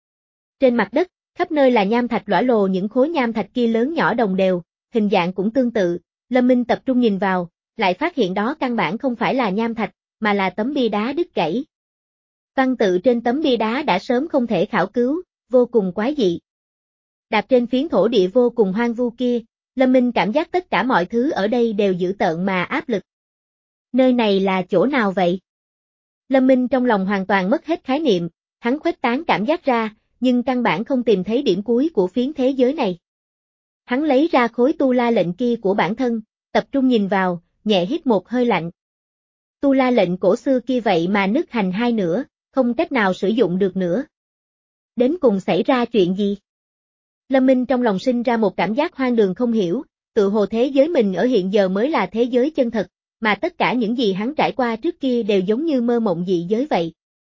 Trên mặt đất, khắp nơi là nham thạch lõa lồ, những khối nham thạch kia lớn nhỏ đồng đều, hình dạng cũng tương tự, Lâm Minh tập trung nhìn vào, lại phát hiện đó căn bản không phải là nham thạch, mà là tấm bia đá đứt gãy. Văn tự trên tấm bia đá đã sớm không thể khảo cứu, vô cùng quái dị. Đạp trên phiến thổ địa vô cùng hoang vu kia, Lâm Minh cảm giác tất cả mọi thứ ở đây đều dữ tợn mà áp lực. Nơi này là chỗ nào vậy? Lâm Minh trong lòng hoàn toàn mất hết khái niệm, hắn khuếch tán cảm giác ra, nhưng căn bản không tìm thấy điểm cuối của phiến thế giới này. Hắn lấy ra khối tu la lệnh kia của bản thân, tập trung nhìn vào, nhẹ hít một hơi lạnh. Tu la lệnh cổ xưa kia vậy mà nứt thành hai nửa, không cách nào sử dụng được nữa. Đến cùng xảy ra chuyện gì? Lâm Minh trong lòng sinh ra một cảm giác hoang đường không hiểu, tự hồ thế giới mình ở hiện giờ mới là thế giới chân thật, mà tất cả những gì hắn trải qua trước kia đều giống như mơ mộng dị giới vậy.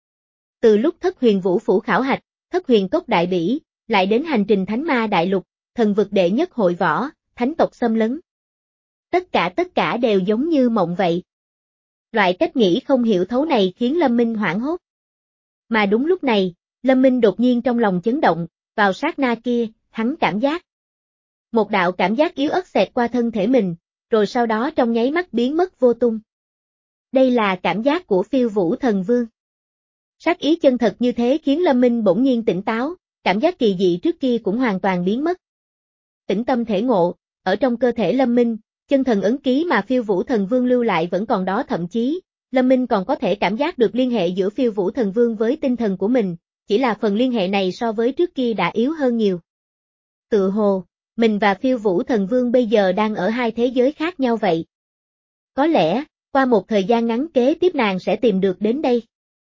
Từ lúc Thất Huyền Vũ Phủ khảo hạch, Thất Huyền Cốc đại bỉ, lại đến hành trình Thánh Ma Đại Lục, thần vực đệ nhất hội võ, thánh tộc xâm lấn. Tất cả tất cả đều giống như mộng vậy. Loại cách nghĩ không hiểu thấu này khiến Lâm Minh hoảng hốt. Mà đúng lúc này, Lâm Minh đột nhiên trong lòng chấn động, vào sát na kia, hắn cảm giác. Một đạo cảm giác yếu ớt xẹt qua thân thể mình, rồi sau đó trong nháy mắt biến mất vô tung. Đây là cảm giác của Phiêu Vũ Thần Vương. Sát ý chân thật như thế khiến Lâm Minh bỗng nhiên tỉnh táo, cảm giác kỳ dị trước kia cũng hoàn toàn biến mất. Tĩnh tâm thể ngộ, ở trong cơ thể Lâm Minh, chân thần ấn ký mà Phiêu Vũ Thần Vương lưu lại vẫn còn đó, thậm chí, Lâm Minh còn có thể cảm giác được liên hệ giữa Phiêu Vũ Thần Vương với tinh thần của mình, chỉ là phần liên hệ này so với trước kia đã yếu hơn nhiều. Tự hồ, mình và Phiêu Vũ Thần Vương bây giờ đang ở hai thế giới khác nhau vậy. Có lẽ, qua một thời gian ngắn kế tiếp nàng sẽ tìm được đến đây.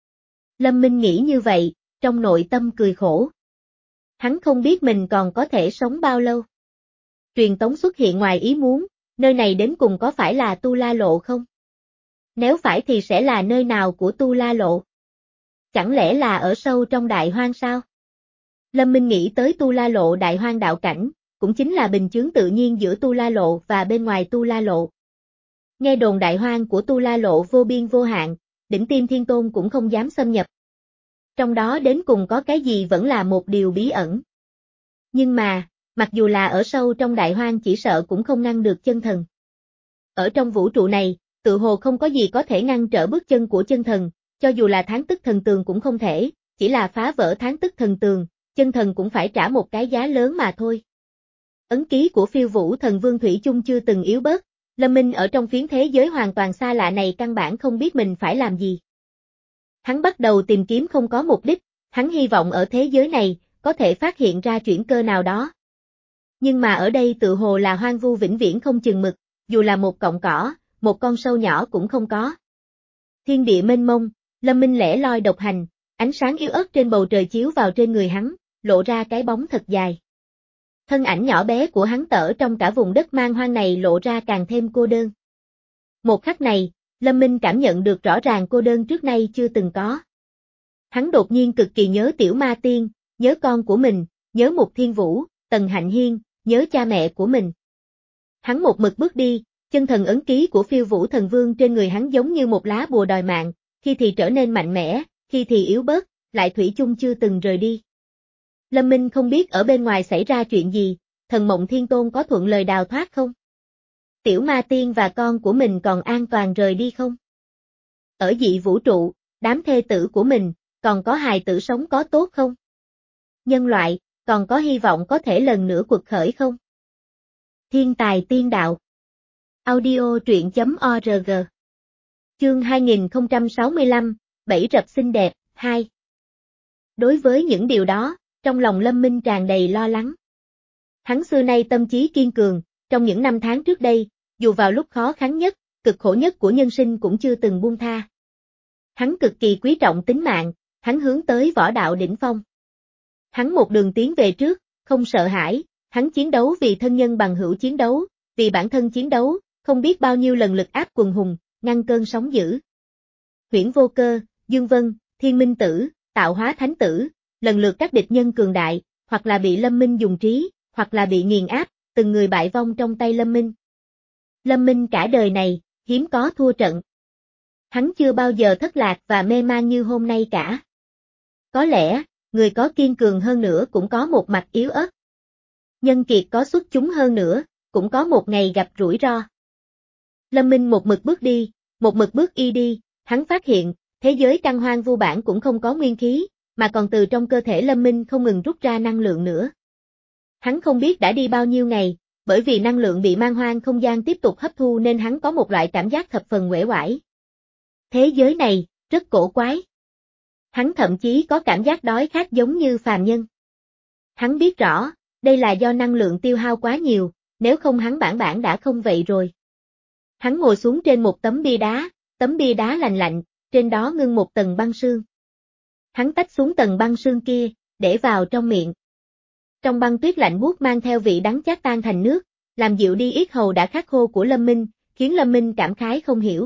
Lâm Minh nghĩ như vậy, trong nội tâm cười khổ. Hắn không biết mình còn có thể sống bao lâu. Truyền tống xuất hiện ngoài ý muốn, nơi này đến cùng có phải là Tu La Lộ không? Nếu phải thì sẽ là nơi nào của Tu La Lộ? Chẳng lẽ là ở sâu trong đại hoang sao? Lâm Minh nghĩ tới Tu La Lộ đại hoang đạo cảnh, cũng chính là bình chướng tự nhiên giữa Tu La Lộ và bên ngoài Tu La Lộ. Nghe đồn đại hoang của Tu La Lộ vô biên vô hạn, đỉnh Tiêm Thiên Tôn cũng không dám xâm nhập. Trong đó đến cùng có cái gì vẫn là một điều bí ẩn. Nhưng mà, mặc dù là ở sâu trong đại hoang chỉ sợ cũng không ngăn được chân thần. Ở trong vũ trụ này, tự hồ không có gì có thể ngăn trở bước chân của chân thần, cho dù là Thán Tức Thần Tường cũng không thể, chỉ là phá vỡ Thán Tức Thần Tường, chân thần cũng phải trả một cái giá lớn mà thôi. Ấn ký của Phiêu Vũ Thần Vương thủy chung chưa từng yếu bớt, Lâm Minh ở trong phiến thế giới hoàn toàn xa lạ này căn bản không biết mình phải làm gì. Hắn bắt đầu tìm kiếm không có mục đích, hắn hy vọng ở thế giới này, có thể phát hiện ra chuyển cơ nào đó. Nhưng mà ở đây tự hồ là hoang vu vĩnh viễn không chừng mực, dù là một cọng cỏ, một con sâu nhỏ cũng không có. Thiên địa mênh mông, Lâm Minh lẻ loi độc hành, ánh sáng yếu ớt trên bầu trời chiếu vào trên người hắn, lộ ra cái bóng thật dài. Thân ảnh nhỏ bé của hắn tở trong cả vùng đất man hoang này lộ ra càng thêm cô đơn. Một khắc này, Lâm Minh cảm nhận được rõ ràng cô đơn trước nay chưa từng có. Hắn đột nhiên cực kỳ nhớ Tiểu Ma Tiên, nhớ con của mình, nhớ Mục Thiên Vũ, Tần Hạnh Hiên, nhớ cha mẹ của mình. Hắn một mực bước đi, chân thần ấn ký của Phiêu Vũ Thần Vương trên người hắn giống như một lá bùa đòi mạng, khi thì trở nên mạnh mẽ, khi thì yếu bớt, lại thủy chung chưa từng rời đi. Lâm Minh không biết ở bên ngoài xảy ra chuyện gì, Thần Mộng Thiên Tôn có thuận lời đào thoát không? Tiểu Ma Tiên và con của mình còn an toàn rời đi không? Ở dị vũ trụ, đám thê tử của mình, còn có hài tử sống có tốt không? Nhân loại, còn có hy vọng có thể lần nữa quật khởi không? Thiên tài tiên đạo. Audio truyện chấm org. Chương hai nghìn không trăm sáu mươi lăm, Bẫy rập xinh đẹp, hai. Đối với những điều đó, trong lòng Lâm Minh tràn đầy lo lắng. Hắn xưa nay tâm trí kiên cường, trong những năm tháng trước đây, dù vào lúc khó khăn nhất, cực khổ nhất của nhân sinh cũng chưa từng buông tha. Hắn cực kỳ quý trọng tính mạng, hắn hướng tới võ đạo đỉnh phong. Hắn một đường tiến về trước, không sợ hãi, hắn chiến đấu vì thân nhân bằng hữu chiến đấu, vì bản thân chiến đấu, không biết bao nhiêu lần lực áp quần hùng, ngăn cơn sóng dữ. Huyễn Vô Cơ, Dương Vân, Thiên Minh Tử, Tạo Hóa Thánh Tử, lần lượt các địch nhân cường đại, hoặc là bị Lâm Minh dùng trí, hoặc là bị nghiền áp, từng người bại vong trong tay Lâm Minh. Lâm Minh cả đời này, hiếm có thua trận. Hắn chưa bao giờ thất lạc và mê man như hôm nay cả. Có lẽ, người có kiên cường hơn nữa cũng có một mặt yếu ớt. Nhân kiệt có xuất chúng hơn nữa, cũng có một ngày gặp rủi ro. Lâm Minh một mực bước đi, một mực bước y đi, hắn phát hiện, thế giới căn hoang vu bản cũng không có nguyên khí, mà còn từ trong cơ thể Lâm Minh không ngừng rút ra năng lượng nữa. Hắn không biết đã đi bao nhiêu ngày, bởi vì năng lượng bị man hoang không gian tiếp tục hấp thu nên hắn có một loại cảm giác thập phần uể oải. Thế giới này, rất cổ quái. Hắn thậm chí có cảm giác đói khát giống như phàm nhân. Hắn biết rõ, đây là do năng lượng tiêu hao quá nhiều, nếu không hắn bản bản đã không vậy rồi. Hắn ngồi xuống trên một tấm bia đá, tấm bia đá lành lạnh, trên đó ngưng một tầng băng sương. Hắn tách xuống tầng băng sương kia, để vào trong miệng. Trong băng tuyết lạnh buốt mang theo vị đắng chát tan thành nước, làm dịu đi yết hầu đã khát khô của Lâm Minh, khiến Lâm Minh cảm khái không hiểu.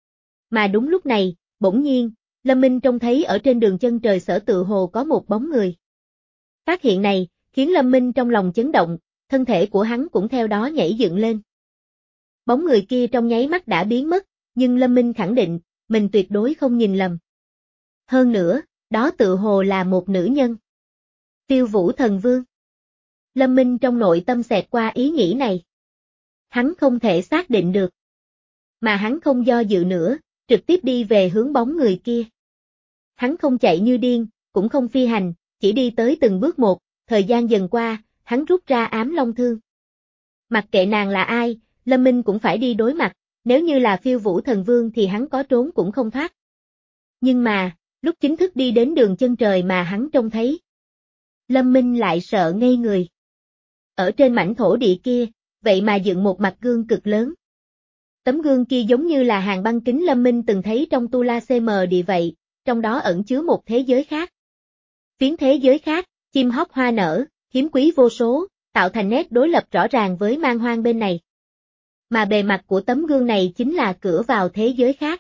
Mà đúng lúc này, bỗng nhiên, Lâm Minh trông thấy ở trên đường chân trời Sở Tự Hồ có một bóng người. Phát hiện này, khiến Lâm Minh trong lòng chấn động, thân thể của hắn cũng theo đó nhảy dựng lên. Bóng người kia trong nháy mắt đã biến mất, nhưng Lâm Minh khẳng định, mình tuyệt đối không nhìn lầm. Hơn nữa, đó tự hồ là một nữ nhân. Phiêu Vũ Thần Vương. Lâm Minh trong nội tâm xẹt qua ý nghĩ này. Hắn không thể xác định được. Mà hắn không do dự nữa, trực tiếp đi về hướng bóng người kia. Hắn không chạy như điên, cũng không phi hành, chỉ đi tới từng bước một, thời gian dần qua, hắn rút ra ám long thương. Mặc kệ nàng là ai, Lâm Minh cũng phải đi đối mặt, nếu như là Phiêu Vũ Thần Vương thì hắn có trốn cũng không thoát. Nhưng mà, lúc chính thức đi đến đường chân trời mà hắn trông thấy, Lâm Minh lại sợ ngây người. Ở trên mảnh thổ địa kia, vậy mà dựng một mặt gương cực lớn. Tấm gương kia giống như là hàng băng kính Lâm Minh từng thấy trong Tu La xê em địa vậy, trong đó ẩn chứa một thế giới khác. Phiến thế giới khác, chim hót hoa nở, hiếm quý vô số, tạo thành nét đối lập rõ ràng với man hoang bên này. Mà bề mặt của tấm gương này chính là cửa vào thế giới khác.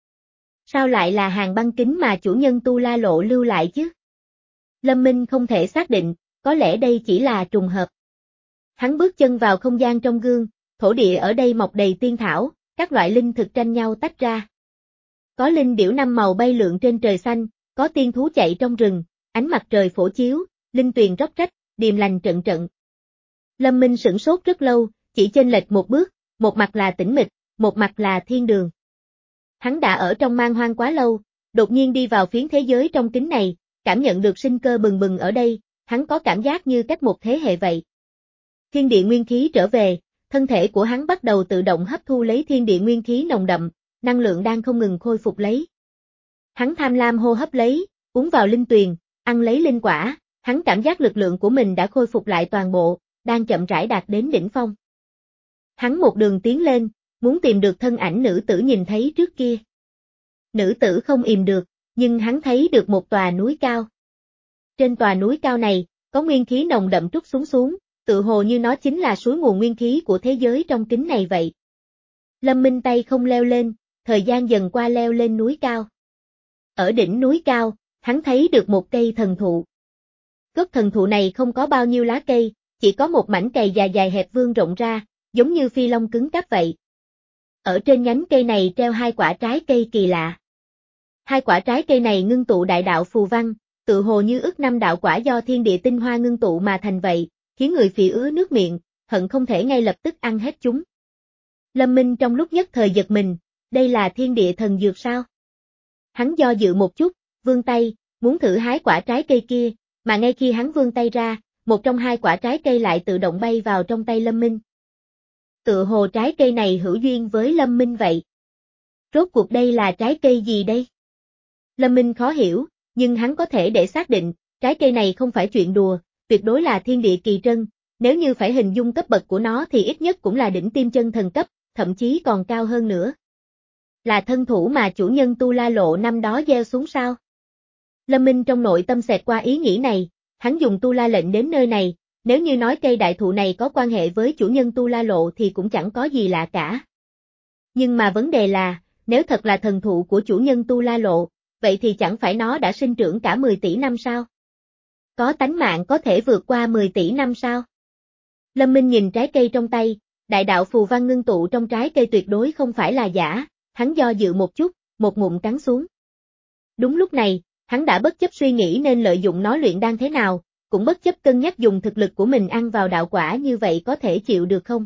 Sao lại là hàng băng kính mà chủ nhân Tu La Lộ lưu lại chứ? Lâm Minh không thể xác định, có lẽ đây chỉ là trùng hợp. Hắn bước chân vào không gian trong gương, thổ địa ở đây mọc đầy tiên thảo, các loại linh thực tranh nhau tách ra. Có linh điểu năm màu bay lượn trên trời xanh, có tiên thú chạy trong rừng, ánh mặt trời phổ chiếu, linh tuyền róc rách, điềm lành trận trận. Lâm Minh sửng sốt rất lâu, chỉ chênh lệch một bước, một mặt là tĩnh mịch, một mặt là thiên đường. Hắn đã ở trong man hoang quá lâu, đột nhiên đi vào phiến thế giới trong kính này, cảm nhận được sinh cơ bừng bừng ở đây, hắn có cảm giác như cách một thế hệ vậy. Thiên địa nguyên khí trở về, thân thể của hắn bắt đầu tự động hấp thu lấy thiên địa nguyên khí nồng đậm, năng lượng đang không ngừng khôi phục lấy. Hắn tham lam hô hấp lấy, uống vào linh tuyền, ăn lấy linh quả, hắn cảm giác lực lượng của mình đã khôi phục lại toàn bộ, đang chậm rãi đạt đến đỉnh phong. Hắn một đường tiến lên, muốn tìm được thân ảnh nữ tử nhìn thấy trước kia. Nữ tử không ìm được, nhưng hắn thấy được một tòa núi cao. Trên tòa núi cao này, có nguyên khí nồng đậm trút xuống xuống, tự hồ như nó chính là suối nguồn nguyên khí của thế giới trong kính này vậy. Lâm Minh tay không leo lên, thời gian dần qua leo lên núi cao. Ở đỉnh núi cao, hắn thấy được một cây thần thụ. Gốc thần thụ này không có bao nhiêu lá cây, chỉ có một mảnh cày dài dài hẹp vươn rộng ra, giống như phi long cứng cáp vậy. Ở trên nhánh cây này treo hai quả trái cây kỳ lạ. Hai quả trái cây này ngưng tụ đại đạo phù văn, tự hồ như ức năm đạo quả do thiên địa tinh hoa ngưng tụ mà thành vậy, khiến người phì ứa nước miệng, hận không thể ngay lập tức ăn hết chúng. Lâm Minh trong lúc nhất thời giật mình, đây là thiên địa thần dược sao? Hắn do dự một chút, vươn tay, muốn thử hái quả trái cây kia, mà ngay khi hắn vươn tay ra, một trong hai quả trái cây lại tự động bay vào trong tay Lâm Minh. Tự hồ trái cây này hữu duyên với Lâm Minh vậy. Rốt cuộc đây là trái cây gì đây? Lâm Minh khó hiểu, nhưng hắn có thể để xác định, trái cây này không phải chuyện đùa, tuyệt đối là thiên địa kỳ trân, nếu như phải hình dung cấp bậc của nó thì ít nhất cũng là đỉnh tiêm chân thần cấp, thậm chí còn cao hơn nữa. Là thân thủ mà chủ nhân Tu La Lộ năm đó gieo xuống sao? Lâm Minh trong nội tâm xẹt qua ý nghĩ này, hắn dùng Tu La lệnh đến nơi này, nếu như nói cây đại thụ này có quan hệ với chủ nhân Tu La Lộ thì cũng chẳng có gì lạ cả. Nhưng mà vấn đề là, nếu thật là thần thụ của chủ nhân Tu La Lộ, vậy thì chẳng phải nó đã sinh trưởng cả mười tỷ năm sao? Có tánh mạng có thể vượt qua mười tỷ năm sao? Lâm Minh nhìn trái cây trong tay, đại đạo phù văn ngưng tụ trong trái cây tuyệt đối không phải là giả, hắn do dự một chút, một ngụm cắn xuống. Đúng lúc này, hắn đã bất chấp suy nghĩ nên lợi dụng nó luyện đan thế nào, cũng bất chấp cân nhắc dùng thực lực của mình ăn vào đạo quả như vậy có thể chịu được không?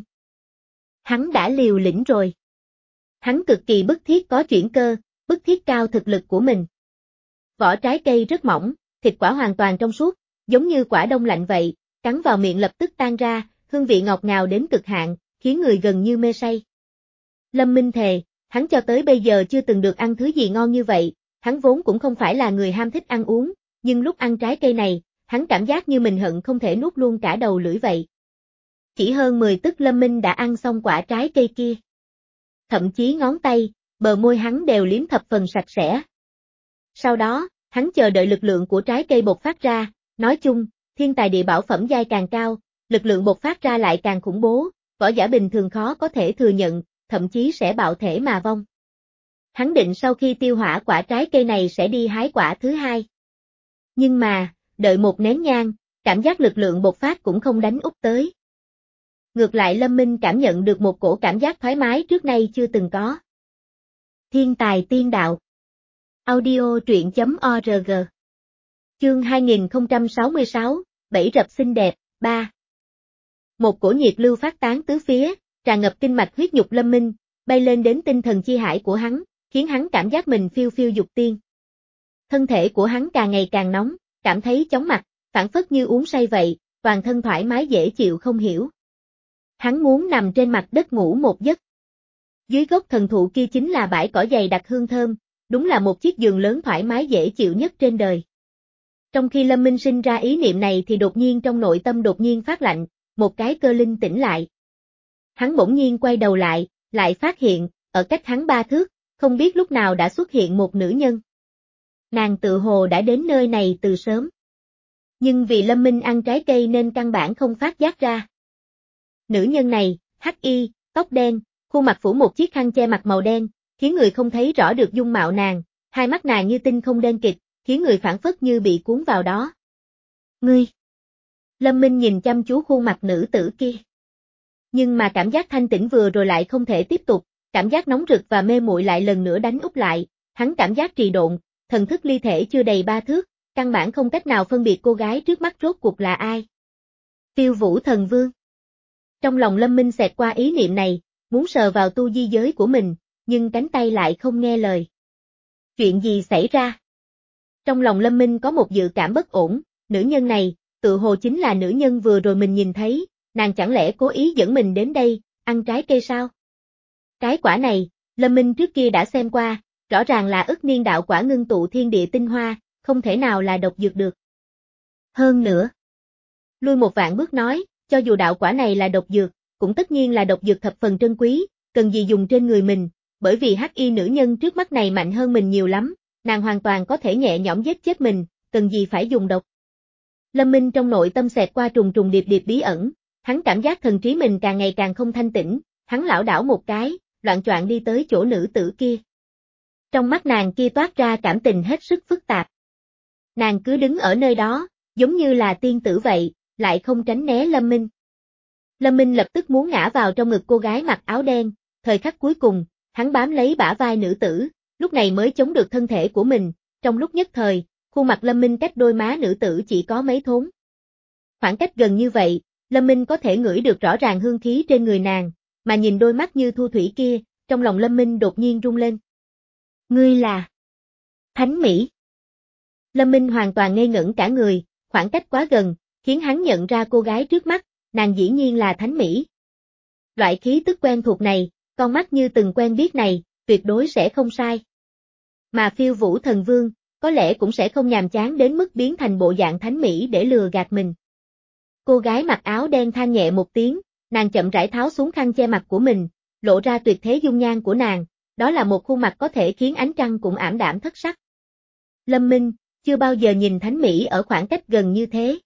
Hắn đã liều lĩnh rồi. Hắn cực kỳ bức thiết có chuyển cơ, bức thiết cao thực lực của mình. Vỏ trái cây rất mỏng, thịt quả hoàn toàn trong suốt, giống như quả đông lạnh vậy, cắn vào miệng lập tức tan ra, hương vị ngọt ngào đến cực hạn, khiến người gần như mê say. Lâm Minh thề, hắn cho tới bây giờ chưa từng được ăn thứ gì ngon như vậy, hắn vốn cũng không phải là người ham thích ăn uống, nhưng lúc ăn trái cây này, hắn cảm giác như mình hận không thể nuốt luôn cả đầu lưỡi vậy. Chỉ hơn mười tức Lâm Minh đã ăn xong quả trái cây kia. Thậm chí ngón tay, bờ môi hắn đều liếm thập phần sạch sẽ. Sau đó, hắn chờ đợi lực lượng của trái cây bộc phát ra, nói chung, thiên tài địa bảo phẩm giai càng cao, lực lượng bộc phát ra lại càng khủng bố, võ giả bình thường khó có thể thừa nhận, thậm chí sẽ bạo thể mà vong. Hắn định sau khi tiêu hỏa quả trái cây này sẽ đi hái quả thứ hai. Nhưng mà, đợi một nén nhang, cảm giác lực lượng bộc phát cũng không đánh úp tới. Ngược lại Lâm Minh cảm nhận được một cổ cảm giác thoải mái trước nay chưa từng có. Thiên tài tiên đạo. Audio truyện chấm org. Chương hai nghìn không trăm sáu mươi sáu, Bẫy rập xinh đẹp, ba. Một cổ nhiệt lưu phát tán tứ phía, tràn ngập kinh mạch huyết nhục Lâm Minh, bay lên đến tinh thần chi hải của hắn, khiến hắn cảm giác mình phiêu phiêu dục tiên. Thân thể của hắn càng ngày càng nóng, cảm thấy chóng mặt, phảng phất như uống say vậy, toàn thân thoải mái dễ chịu không hiểu. Hắn muốn nằm trên mặt đất ngủ một giấc. Dưới gốc thần thụ kia chính là bãi cỏ dày đặc hương thơm, đúng là một chiếc giường lớn thoải mái dễ chịu nhất trên đời. Trong khi Lâm Minh sinh ra ý niệm này thì đột nhiên trong nội tâm đột nhiên phát lạnh, một cái cơ linh tỉnh lại. Hắn bỗng nhiên quay đầu lại, lại phát hiện, ở cách hắn ba thước, không biết lúc nào đã xuất hiện một nữ nhân. Nàng tự hồ đã đến nơi này từ sớm. Nhưng vì Lâm Minh ăn trái cây nên căn bản không phát giác ra. Nữ nhân này, hắc y, tóc đen, khuôn mặt phủ một chiếc khăn che mặt màu đen, khiến người không thấy rõ được dung mạo nàng, hai mắt nàng như tinh không đen kịt, khiến người phảng phất như bị cuốn vào đó. Ngươi! Lâm Minh nhìn chăm chú khuôn mặt nữ tử kia. Nhưng mà cảm giác thanh tĩnh vừa rồi lại không thể tiếp tục, cảm giác nóng rực và mê muội lại lần nữa đánh úp lại, hắn cảm giác trì độn, thần thức ly thể chưa đầy ba thước, căn bản không cách nào phân biệt cô gái trước mắt rốt cuộc là ai. Tiêu Vũ Thần Vương. Trong lòng Lâm Minh xẹt qua ý niệm này, muốn sờ vào tu di giới của mình, nhưng cánh tay lại không nghe lời. Chuyện gì xảy ra? Trong lòng Lâm Minh có một dự cảm bất ổn, nữ nhân này, tự hồ chính là nữ nhân vừa rồi mình nhìn thấy, nàng chẳng lẽ cố ý dẫn mình đến đây, ăn trái cây sao? Cái quả này, Lâm Minh trước kia đã xem qua, rõ ràng là ức niên đạo quả ngưng tụ thiên địa tinh hoa, không thể nào là độc dược được. Hơn nữa, lui một vạn bước nói, cho dù đạo quả này là độc dược, cũng tất nhiên là độc dược thập phần trân quý, cần gì dùng trên người mình, bởi vì hắc y nữ nhân trước mắt này mạnh hơn mình nhiều lắm, nàng hoàn toàn có thể nhẹ nhõm giết chết mình, cần gì phải dùng độc. Lâm Minh trong nội tâm xẹt qua trùng trùng điệp điệp bí ẩn, hắn cảm giác thần trí mình càng ngày càng không thanh tĩnh, hắn lảo đảo một cái, loạng choạng đi tới chỗ nữ tử kia. Trong mắt nàng kia toát ra cảm tình hết sức phức tạp. Nàng cứ đứng ở nơi đó, giống như là tiên tử vậy, lại không tránh né Lâm Minh. Lâm Minh lập tức muốn ngã vào trong ngực cô gái mặc áo đen, thời khắc cuối cùng, hắn bám lấy bả vai nữ tử, lúc này mới chống được thân thể của mình, trong lúc nhất thời, khuôn mặt Lâm Minh cách đôi má nữ tử chỉ có mấy thốn. Khoảng cách gần như vậy, Lâm Minh có thể ngửi được rõ ràng hương khí trên người nàng, mà nhìn đôi mắt như thu thủy kia, trong lòng Lâm Minh đột nhiên rung lên. Ngươi là Thánh Mỹ. Lâm Minh hoàn toàn ngây ngẩn cả người, khoảng cách quá gần, khiến hắn nhận ra cô gái trước mắt, nàng dĩ nhiên là Thánh Mỹ. Loại khí tức quen thuộc này, con mắt như từng quen biết này, tuyệt đối sẽ không sai. Mà Phiêu Vũ Thần Vương, có lẽ cũng sẽ không nhàm chán đến mức biến thành bộ dạng Thánh Mỹ để lừa gạt mình. Cô gái mặc áo đen than nhẹ một tiếng, nàng chậm rãi tháo xuống khăn che mặt của mình, lộ ra tuyệt thế dung nhan của nàng, đó là một khuôn mặt có thể khiến ánh trăng cũng ảm đạm thất sắc. Lâm Minh, chưa bao giờ nhìn Thánh Mỹ ở khoảng cách gần như thế.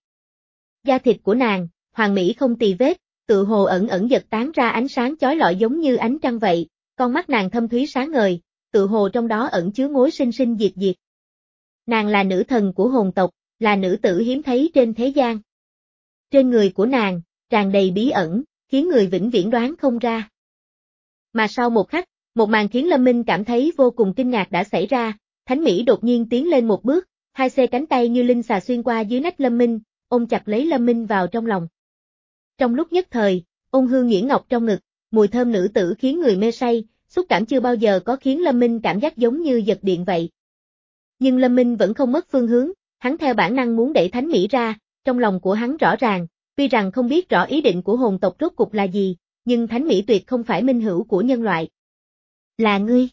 Da thịt của nàng, hoàn mỹ không tì vết, tự hồ ẩn ẩn giật tán ra ánh sáng chói lọi giống như ánh trăng vậy, con mắt nàng thâm thúy sáng ngời, tự hồ trong đó ẩn chứa mối sinh sinh diệt diệt. Nàng là nữ thần của hồn tộc, là nữ tử hiếm thấy trên thế gian. Trên người của nàng, tràn đầy bí ẩn, khiến người vĩnh viễn đoán không ra. Mà sau một khắc, một màn khiến Lâm Minh cảm thấy vô cùng kinh ngạc đã xảy ra, Thánh Mỹ đột nhiên tiến lên một bước, hai xê cánh tay như linh xà xuyên qua dưới nách Lâm Minh, ôm chặt lấy Lâm Minh vào trong lòng. Trong lúc nhất thời, ôn hương nhuyễn ngọc trong ngực, mùi thơm nữ tử khiến người mê say, xúc cảm chưa bao giờ có khiến Lâm Minh cảm giác giống như giật điện vậy. Nhưng Lâm Minh vẫn không mất phương hướng, hắn theo bản năng muốn đẩy Thánh Mỹ ra, trong lòng của hắn rõ ràng, tuy rằng không biết rõ ý định của hồn tộc rốt cục là gì, nhưng Thánh Mỹ tuyệt không phải minh hữu của nhân loại. Là ngươi?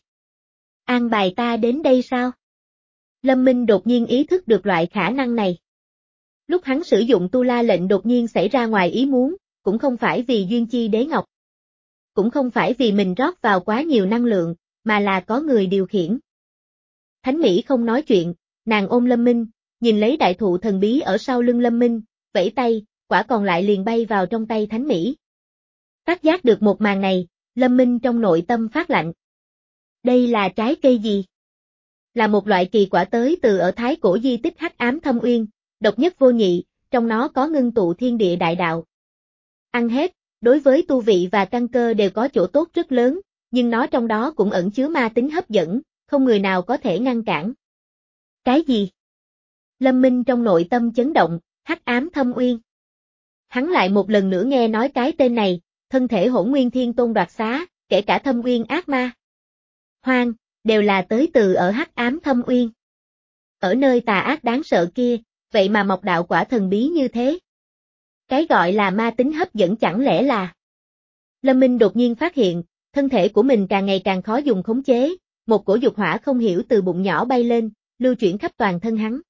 An bài ta đến đây sao? Lâm Minh đột nhiên ý thức được loại khả năng này. Lúc hắn sử dụng tu la lệnh đột nhiên xảy ra ngoài ý muốn, cũng không phải vì duyên chi đế ngọc. Cũng không phải vì mình rót vào quá nhiều năng lượng, mà là có người điều khiển. Thánh Mỹ không nói chuyện, nàng ôm Lâm Minh, nhìn lấy đại thụ thần bí ở sau lưng Lâm Minh, vẫy tay, quả còn lại liền bay vào trong tay Thánh Mỹ. Phát giác được một màn này, Lâm Minh trong nội tâm phát lạnh. Đây là trái cây gì? Là một loại kỳ quả tới từ ở thái cổ di tích Hắc Ám Thâm Uyên, độc nhất vô nhị, trong nó có ngưng tụ thiên địa đại đạo. Ăn hết, đối với tu vị và căn cơ đều có chỗ tốt rất lớn, nhưng nó trong đó cũng ẩn chứa ma tính hấp dẫn, không người nào có thể ngăn cản. Cái gì? Lâm Minh trong nội tâm chấn động, Hắc Ám Thâm Uyên. Hắn lại một lần nữa nghe nói cái tên này, thân thể Hỗn Nguyên Thiên Tôn đoạt xá, kể cả Thâm Uyên ác ma. Hoang, đều là tới từ ở hắc ám thâm uyên. Ở nơi tà ác đáng sợ kia, vậy mà mọc đạo quả thần bí như thế. Cái gọi là ma tính hấp dẫn chẳng lẽ là... Lâm Minh đột nhiên phát hiện, thân thể của mình càng ngày càng khó dùng khống chế, một cổ dục hỏa không hiểu từ bụng nhỏ bay lên, lưu chuyển khắp toàn thân hắn.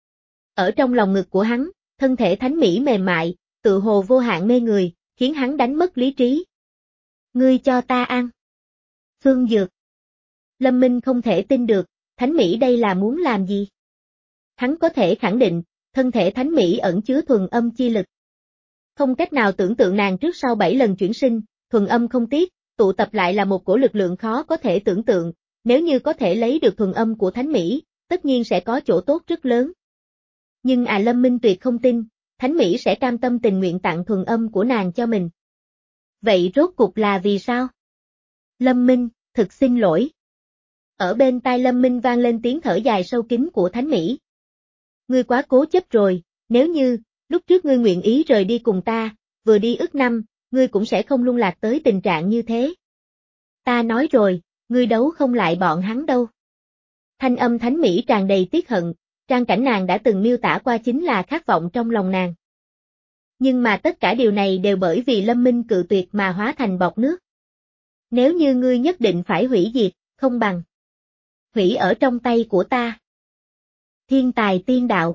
Ở trong lòng ngực của hắn, thân thể thánh mỹ mềm mại, tự hồ vô hạn mê người, khiến hắn đánh mất lý trí. Ngươi cho ta ăn. Phương dược. Lâm Minh không thể tin được, thánh mỹ đây là muốn làm gì? Hắn có thể khẳng định, thân thể thánh mỹ ẩn chứa thuần âm chi lực. Không cách nào tưởng tượng nàng trước sau bảy lần chuyển sinh, thuần âm không tiếc, tụ tập lại là một cổ lực lượng khó có thể tưởng tượng, nếu như có thể lấy được thuần âm của thánh mỹ, tất nhiên sẽ có chỗ tốt rất lớn. Nhưng à Lâm Minh tuyệt không tin, thánh mỹ sẽ cam tâm tình nguyện tặng thuần âm của nàng cho mình. Vậy rốt cục là vì sao? Lâm Minh, thực xin lỗi. Ở bên tai Lâm Minh vang lên tiếng thở dài sâu kín của thánh mỹ. Ngươi quá cố chấp rồi, nếu như, lúc trước ngươi nguyện ý rời đi cùng ta, vừa đi ức năm, ngươi cũng sẽ không lung lạc tới tình trạng như thế. Ta nói rồi, ngươi đấu không lại bọn hắn đâu. Thanh âm thánh mỹ tràn đầy tiếc hận, trang cảnh nàng đã từng miêu tả qua chính là khát vọng trong lòng nàng. Nhưng mà tất cả điều này đều bởi vì Lâm Minh cự tuyệt mà hóa thành bọt nước. Nếu như ngươi nhất định phải hủy diệt, không bằng hủy ở trong tay của ta. Thiên tài tiên đạo.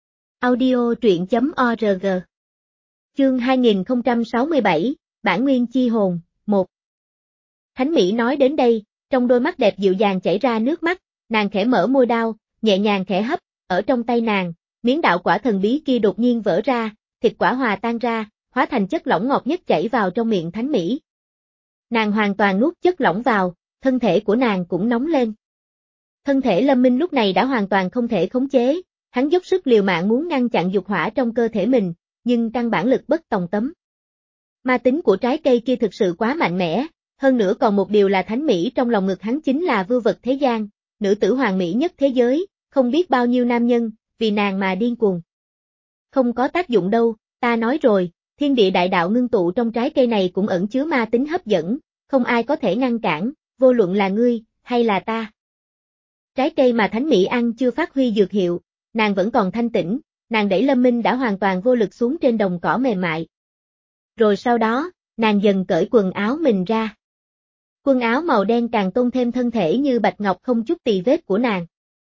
Audio truyện chấm org. Chương hai nghìn không trăm sáu mươi bảy, Bản nguyên chi hồn, một. Thánh Mỹ nói đến đây, trong đôi mắt đẹp dịu dàng chảy ra nước mắt, nàng khẽ mở môi đao, nhẹ nhàng khẽ hấp, ở trong tay nàng, miếng đạo quả thần bí kia đột nhiên vỡ ra, thịt quả hòa tan ra, hóa thành chất lỏng ngọt nhất chảy vào trong miệng Thánh Mỹ. Nàng hoàn toàn nuốt chất lỏng vào, thân thể của nàng cũng nóng lên. Thân thể Lâm Minh lúc này đã hoàn toàn không thể khống chế, hắn dốc sức liều mạng muốn ngăn chặn dục hỏa trong cơ thể mình, nhưng căn bản lực bất tòng tấm. Ma tính của trái cây kia thực sự quá mạnh mẽ, hơn nữa còn một điều là thánh mỹ trong lòng ngực hắn chính là vưu vật thế gian, nữ tử hoàn mỹ nhất thế giới, không biết bao nhiêu nam nhân, vì nàng mà điên cuồng. Không có tác dụng đâu, ta nói rồi, thiên địa đại đạo ngưng tụ trong trái cây này cũng ẩn chứa ma tính hấp dẫn, không ai có thể ngăn cản, vô luận là ngươi, hay là ta. Trái cây mà thánh mỹ ăn chưa phát huy dược hiệu, nàng vẫn còn thanh tĩnh, nàng đẩy Lâm Minh đã hoàn toàn vô lực xuống trên đồng cỏ mềm mại. Rồi sau đó, nàng dần cởi quần áo mình ra. Quần áo màu đen càng tôn thêm thân thể như bạch ngọc không chút tì vết của nàng.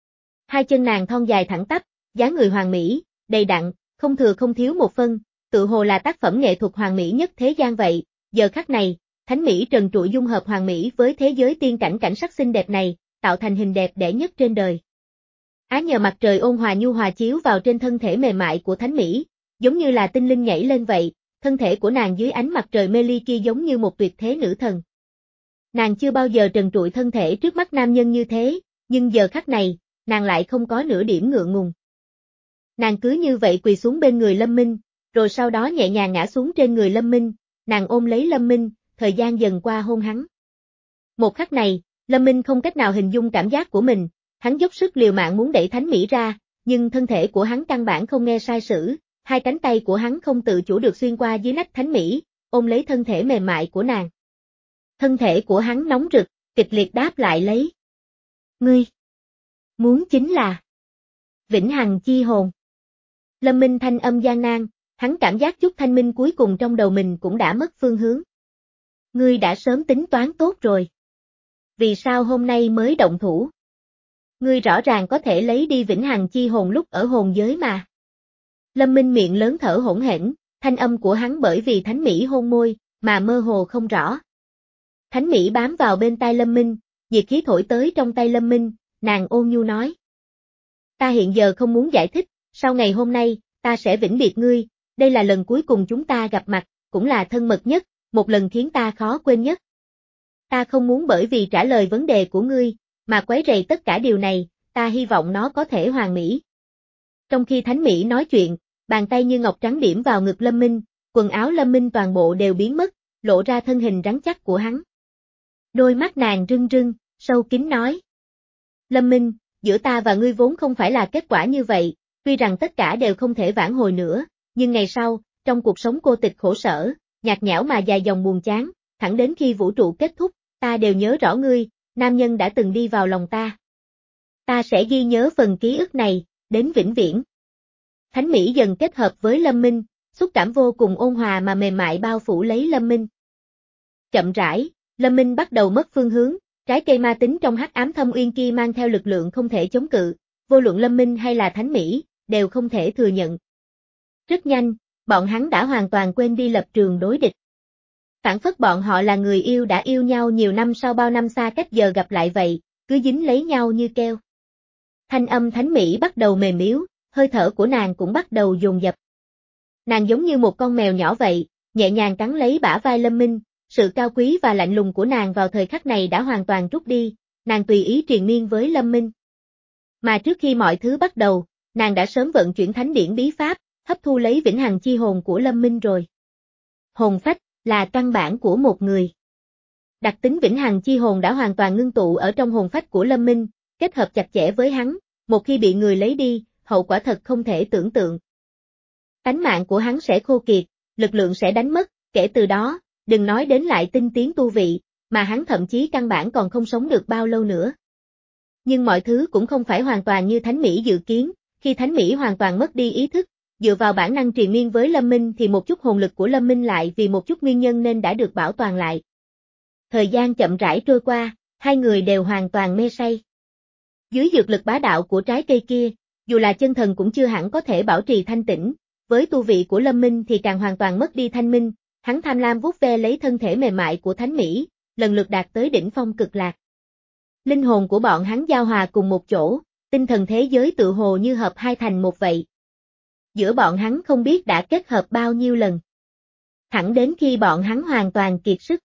Hai chân nàng thon dài thẳng tắp, dáng người hoàn mỹ, đầy đặn, không thừa không thiếu một phân, tự hồ là tác phẩm nghệ thuật hoàn mỹ nhất thế gian vậy. Giờ khắc này, thánh mỹ trần trụi dung hợp hoàn mỹ với thế giới tiên cảnh cảnh sắc xinh đẹp này, tạo thành hình đẹp đẽ nhất trên đời. Á nhờ mặt trời ôn hòa nhu hòa chiếu vào trên thân thể mềm mại của thánh mỹ, giống như là tinh linh nhảy lên vậy, thân thể của nàng dưới ánh mặt trời mê ly kia giống như một tuyệt thế nữ thần. Nàng chưa bao giờ trần trụi thân thể trước mắt nam nhân như thế, nhưng giờ khắc này, nàng lại không có nửa điểm ngượng ngùng. Nàng cứ như vậy quỳ xuống bên người Lâm Minh, rồi sau đó nhẹ nhàng ngã xuống trên người Lâm Minh, nàng ôm lấy Lâm Minh, thời gian dần qua hôn hắn. Một khắc này, Lâm Minh không cách nào hình dung cảm giác của mình, hắn dốc sức liều mạng muốn đẩy thánh mỹ ra, nhưng thân thể của hắn căn bản không nghe sai sử, hai cánh tay của hắn không tự chủ được xuyên qua dưới nách thánh mỹ, ôm lấy thân thể mềm mại của nàng. Thân thể của hắn nóng rực, kịch liệt đáp lại lấy. Ngươi muốn chính là vĩnh hằng chi hồn. Lâm Minh thanh âm gian nan, hắn cảm giác chút thanh minh cuối cùng trong đầu mình cũng đã mất phương hướng. Ngươi đã sớm tính toán tốt rồi. Vì sao hôm nay mới động thủ? Ngươi rõ ràng có thể lấy đi vĩnh hằng chi hồn lúc ở hồn giới mà. Lâm Minh miệng lớn thở hỗn hển, thanh âm của hắn bởi vì thánh mỹ hôn môi, mà mơ hồ không rõ. Thánh mỹ bám vào bên tai Lâm Minh, nhiệt khí thổi tới trong tay Lâm Minh, nàng ôn nhu nói. Ta hiện giờ không muốn giải thích, sau ngày hôm nay, ta sẽ vĩnh biệt ngươi, đây là lần cuối cùng chúng ta gặp mặt, cũng là thân mật nhất, một lần khiến ta khó quên nhất. Ta không muốn bởi vì trả lời vấn đề của ngươi, mà quấy rầy tất cả điều này, ta hy vọng nó có thể hoàn mỹ. Trong khi thánh mỹ nói chuyện, bàn tay như ngọc trắng điểm vào ngực Lâm Minh, quần áo Lâm Minh toàn bộ đều biến mất, lộ ra thân hình rắn chắc của hắn. Đôi mắt nàng rưng rưng, sâu kín nói. Lâm Minh, giữa ta và ngươi vốn không phải là kết quả như vậy, tuy rằng tất cả đều không thể vãn hồi nữa, nhưng ngày sau, trong cuộc sống cô tịch khổ sở, nhạt nhẽo mà dài dòng buồn chán, thẳng đến khi vũ trụ kết thúc, ta đều nhớ rõ ngươi, nam nhân đã từng đi vào lòng ta. Ta sẽ ghi nhớ phần ký ức này, đến vĩnh viễn. Thánh Mỹ dần kết hợp với Lâm Minh, xúc cảm vô cùng ôn hòa mà mềm mại bao phủ lấy Lâm Minh. Chậm rãi, Lâm Minh bắt đầu mất phương hướng, trái cây ma tính trong hắc ám thâm uyên kia mang theo lực lượng không thể chống cự, vô luận Lâm Minh hay là Thánh Mỹ, đều không thể thừa nhận. Rất nhanh, bọn hắn đã hoàn toàn quên đi lập trường đối địch. Phản phất bọn họ là người yêu đã yêu nhau nhiều năm sau bao năm xa cách giờ gặp lại vậy, cứ dính lấy nhau như keo. Thanh âm Thánh Mỹ bắt đầu mềm yếu, hơi thở của nàng cũng bắt đầu dồn dập. Nàng giống như một con mèo nhỏ vậy, nhẹ nhàng cắn lấy bả vai Lâm Minh, sự cao quý và lạnh lùng của nàng vào thời khắc này đã hoàn toàn rút đi, nàng tùy ý triền miên với Lâm Minh. Mà trước khi mọi thứ bắt đầu, nàng đã sớm vận chuyển thánh điển bí pháp, hấp thu lấy vĩnh hằng chi hồn của Lâm Minh rồi. Hồn phách là căn bản của một người. Đặc tính vĩnh hằng chi hồn đã hoàn toàn ngưng tụ ở trong hồn phách của Lâm Minh, kết hợp chặt chẽ với hắn, một khi bị người lấy đi, hậu quả thật không thể tưởng tượng. Tánh mạng của hắn sẽ khô kiệt, lực lượng sẽ đánh mất, kể từ đó, đừng nói đến lại tinh tiến tu vị, mà hắn thậm chí căn bản còn không sống được bao lâu nữa. Nhưng mọi thứ cũng không phải hoàn toàn như Thánh Mỹ dự kiến, khi Thánh Mỹ hoàn toàn mất đi ý thức, dựa vào bản năng triền miên với Lâm Minh thì một chút hồn lực của Lâm Minh lại vì một chút nguyên nhân nên đã được bảo toàn lại. Thời gian chậm rãi trôi qua, hai người đều hoàn toàn mê say. Dưới dược lực bá đạo của trái cây kia, dù là chân thần cũng chưa hẳn có thể bảo trì thanh tĩnh, với tu vị của Lâm Minh thì càng hoàn toàn mất đi thanh minh, hắn tham lam vuốt ve lấy thân thể mềm mại của Thánh Mỹ, lần lượt đạt tới đỉnh phong cực lạc. Linh hồn của bọn hắn giao hòa cùng một chỗ, tinh thần thế giới tự hồ như hợp hai thành một vậy. Giữa bọn hắn không biết đã kết hợp bao nhiêu lần. Thẳng đến khi bọn hắn hoàn toàn kiệt sức.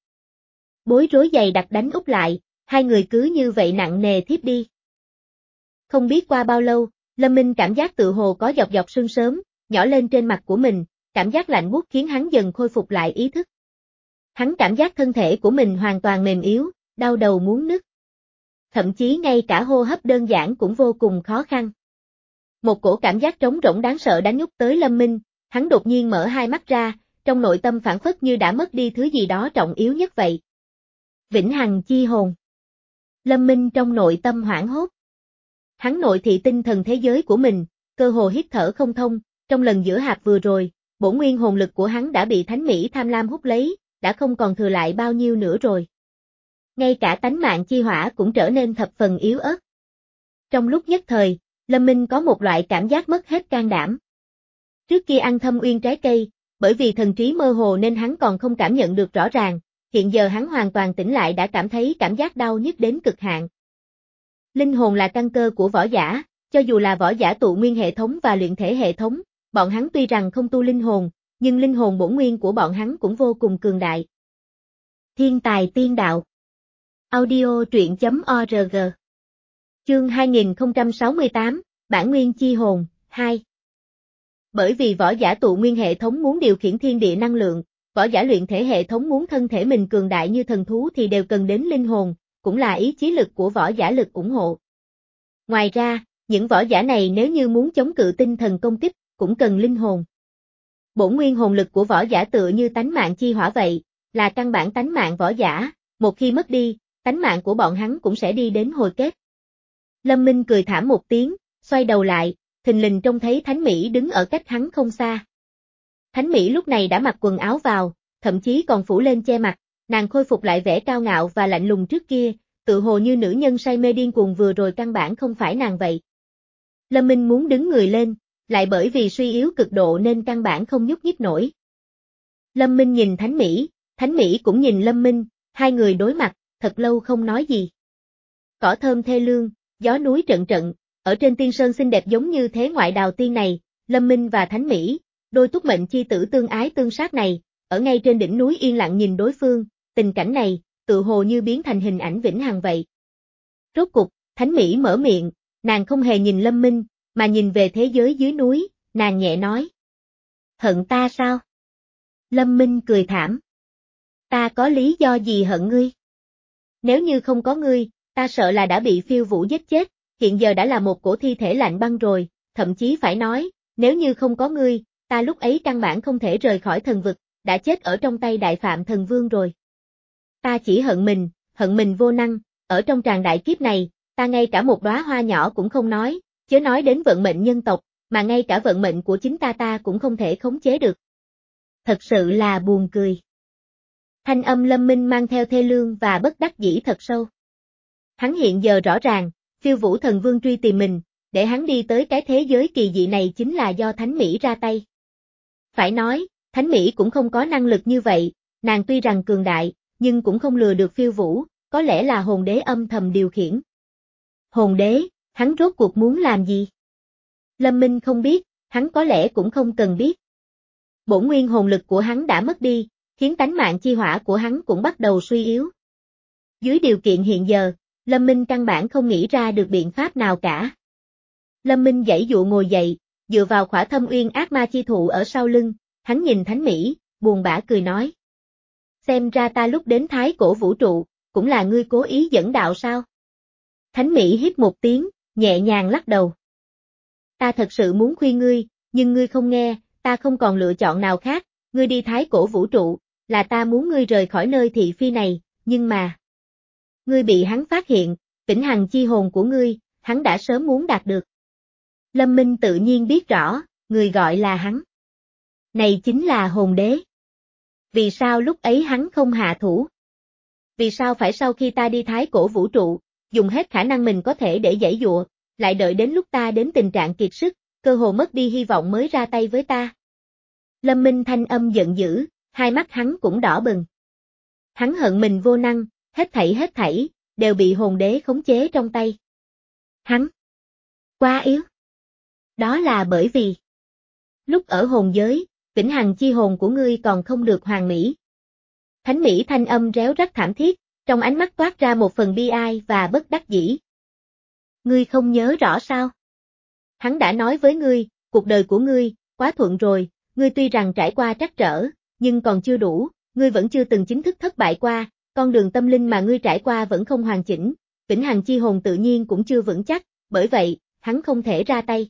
Bối rối dày đặc đánh úp lại, hai người cứ như vậy nặng nề thiếp đi. Không biết qua bao lâu, Lâm Minh cảm giác tự hồ có dọc dọc sương sớm, nhỏ lên trên mặt của mình, cảm giác lạnh buốt khiến hắn dần khôi phục lại ý thức. Hắn cảm giác thân thể của mình hoàn toàn mềm yếu, đau đầu muốn nứt. Thậm chí ngay cả hô hấp đơn giản cũng vô cùng khó khăn. Một cổ cảm giác trống rỗng đáng sợ đánh úp tới Lâm Minh, hắn đột nhiên mở hai mắt ra, trong nội tâm phảng phất như đã mất đi thứ gì đó trọng yếu nhất vậy. Vĩnh hằng chi hồn. Lâm Minh trong nội tâm hoảng hốt. Hắn nội thị tinh thần thế giới của mình, cơ hồ hít thở không thông, trong lần giữa hạp vừa rồi, bổn nguyên hồn lực của hắn đã bị Thánh Mỹ tham lam hút lấy, đã không còn thừa lại bao nhiêu nữa rồi. Ngay cả tánh mạng chi hỏa cũng trở nên thập phần yếu ớt. Trong lúc nhất thời, Lâm Minh có một loại cảm giác mất hết can đảm. Trước kia ăn thâm uyên trái cây, bởi vì thần trí mơ hồ nên hắn còn không cảm nhận được rõ ràng, hiện giờ hắn hoàn toàn tỉnh lại đã cảm thấy cảm giác đau nhức đến cực hạn. Linh hồn là căn cơ của võ giả, cho dù là võ giả tụ nguyên hệ thống và luyện thể hệ thống, bọn hắn tuy rằng không tu linh hồn, nhưng linh hồn bổn nguyên của bọn hắn cũng vô cùng cường đại. Thiên tài tiên đạo. Audio truyện chấm org. Chương hai nghìn không trăm sáu mươi tám, Bản nguyên chi hồn, hai. Bởi vì võ giả tụ nguyên hệ thống muốn điều khiển thiên địa năng lượng, võ giả luyện thể hệ thống muốn thân thể mình cường đại như thần thú thì đều cần đến linh hồn, cũng là ý chí lực của võ giả lực ủng hộ. Ngoài ra, những võ giả này nếu như muốn chống cự tinh thần công kích, cũng cần linh hồn. Bổn nguyên hồn lực của võ giả tựa như tánh mạng chi hỏa vậy, là căn bản tánh mạng võ giả, một khi mất đi, tánh mạng của bọn hắn cũng sẽ đi đến hồi kết. Lâm Minh cười thảm một tiếng, xoay đầu lại, thình lình trông thấy Thánh Mỹ đứng ở cách hắn không xa. Thánh Mỹ lúc này đã mặc quần áo vào, thậm chí còn phủ lên che mặt, nàng khôi phục lại vẻ cao ngạo và lạnh lùng trước kia, tự hồ như nữ nhân say mê điên cuồng vừa rồi căn bản không phải nàng vậy. Lâm Minh muốn đứng người lên, lại bởi vì suy yếu cực độ nên căn bản không nhúc nhích nổi. Lâm Minh nhìn Thánh Mỹ, Thánh Mỹ cũng nhìn Lâm Minh, hai người đối mặt, thật lâu không nói gì. Cỏ thơm thê lương, gió núi trận trận, ở trên tiên sơn xinh đẹp giống như thế ngoại đào tiên này, Lâm Minh và Thánh Mỹ, đôi túc mệnh chi tử tương ái tương sát này, ở ngay trên đỉnh núi yên lặng nhìn đối phương, tình cảnh này, tự hồ như biến thành hình ảnh vĩnh hằng vậy. Rốt cục, Thánh Mỹ mở miệng, nàng không hề nhìn Lâm Minh, mà nhìn về thế giới dưới núi, nàng nhẹ nói. Hận ta sao? Lâm Minh cười thảm. Ta có lý do gì hận ngươi? Nếu như không có ngươi, ta sợ là đã bị phiêu vũ giết chết, hiện giờ đã là một cổ thi thể lạnh băng rồi, thậm chí phải nói, nếu như không có ngươi, ta lúc ấy căn bản không thể rời khỏi thần vực, đã chết ở trong tay Đại Phạm Thần Vương rồi. Ta chỉ hận mình, hận mình vô năng, ở trong tràng đại kiếp này, ta ngay cả một đóa hoa nhỏ cũng không nói, chớ nói đến vận mệnh nhân tộc, mà ngay cả vận mệnh của chính ta ta cũng không thể khống chế được. Thật sự là buồn cười. Thanh âm Lâm Minh mang theo thê lương và bất đắc dĩ thật sâu. Hắn hiện giờ rõ ràng, Phiêu Vũ Thần Vương truy tìm mình, để hắn đi tới cái thế giới kỳ dị này chính là do Thánh Mỹ ra tay. Phải nói, Thánh Mỹ cũng không có năng lực như vậy, nàng tuy rằng cường đại, nhưng cũng không lừa được Phiêu Vũ, có lẽ là hồn đế âm thầm điều khiển. Hồn đế, hắn rốt cuộc muốn làm gì? Lâm Minh không biết, hắn có lẽ cũng không cần biết. Bổn nguyên hồn lực của hắn đã mất đi, khiến tánh mạng chi hỏa của hắn cũng bắt đầu suy yếu. Dưới điều kiện hiện giờ, Lâm Minh căn bản không nghĩ ra được biện pháp nào cả. Lâm Minh giãy dụa ngồi dậy, dựa vào khỏa thâm uyên ác ma chi thụ ở sau lưng, hắn nhìn Thánh Mỹ, buồn bã cười nói. Xem ra ta lúc đến thái cổ vũ trụ, cũng là ngươi cố ý dẫn đạo sao? Thánh Mỹ hít một tiếng, nhẹ nhàng lắc đầu. Ta thật sự muốn khuyên ngươi, nhưng ngươi không nghe, ta không còn lựa chọn nào khác, ngươi đi thái cổ vũ trụ, là ta muốn ngươi rời khỏi nơi thị phi này, nhưng mà... Ngươi bị hắn phát hiện, vĩnh hằng chi hồn của ngươi, hắn đã sớm muốn đạt được. Lâm Minh tự nhiên biết rõ, người gọi là hắn. Này chính là hồn đế. Vì sao lúc ấy hắn không hạ thủ? Vì sao phải sau khi ta đi thái cổ vũ trụ, dùng hết khả năng mình có thể để giãy dụa, lại đợi đến lúc ta đến tình trạng kiệt sức, cơ hồ mất đi hy vọng mới ra tay với ta? Lâm Minh thanh âm giận dữ, hai mắt hắn cũng đỏ bừng. Hắn hận mình vô năng, hết thảy hết thảy, đều bị hồn đế khống chế trong tay. Hắn quá yếu. Đó là bởi vì lúc ở hồn giới, vĩnh hằng chi hồn của ngươi còn không được hoàn mỹ. Thánh Mỹ thanh âm réo rắt thảm thiết, trong ánh mắt toát ra một phần bi ai và bất đắc dĩ. Ngươi không nhớ rõ sao? Hắn đã nói với ngươi, cuộc đời của ngươi, quá thuận rồi, ngươi tuy rằng trải qua trắc trở, nhưng còn chưa đủ, ngươi vẫn chưa từng chính thức thất bại qua, con đường tâm linh mà ngươi trải qua vẫn không hoàn chỉnh, vĩnh hằng chi hồn tự nhiên cũng chưa vững chắc, bởi vậy, hắn không thể ra tay.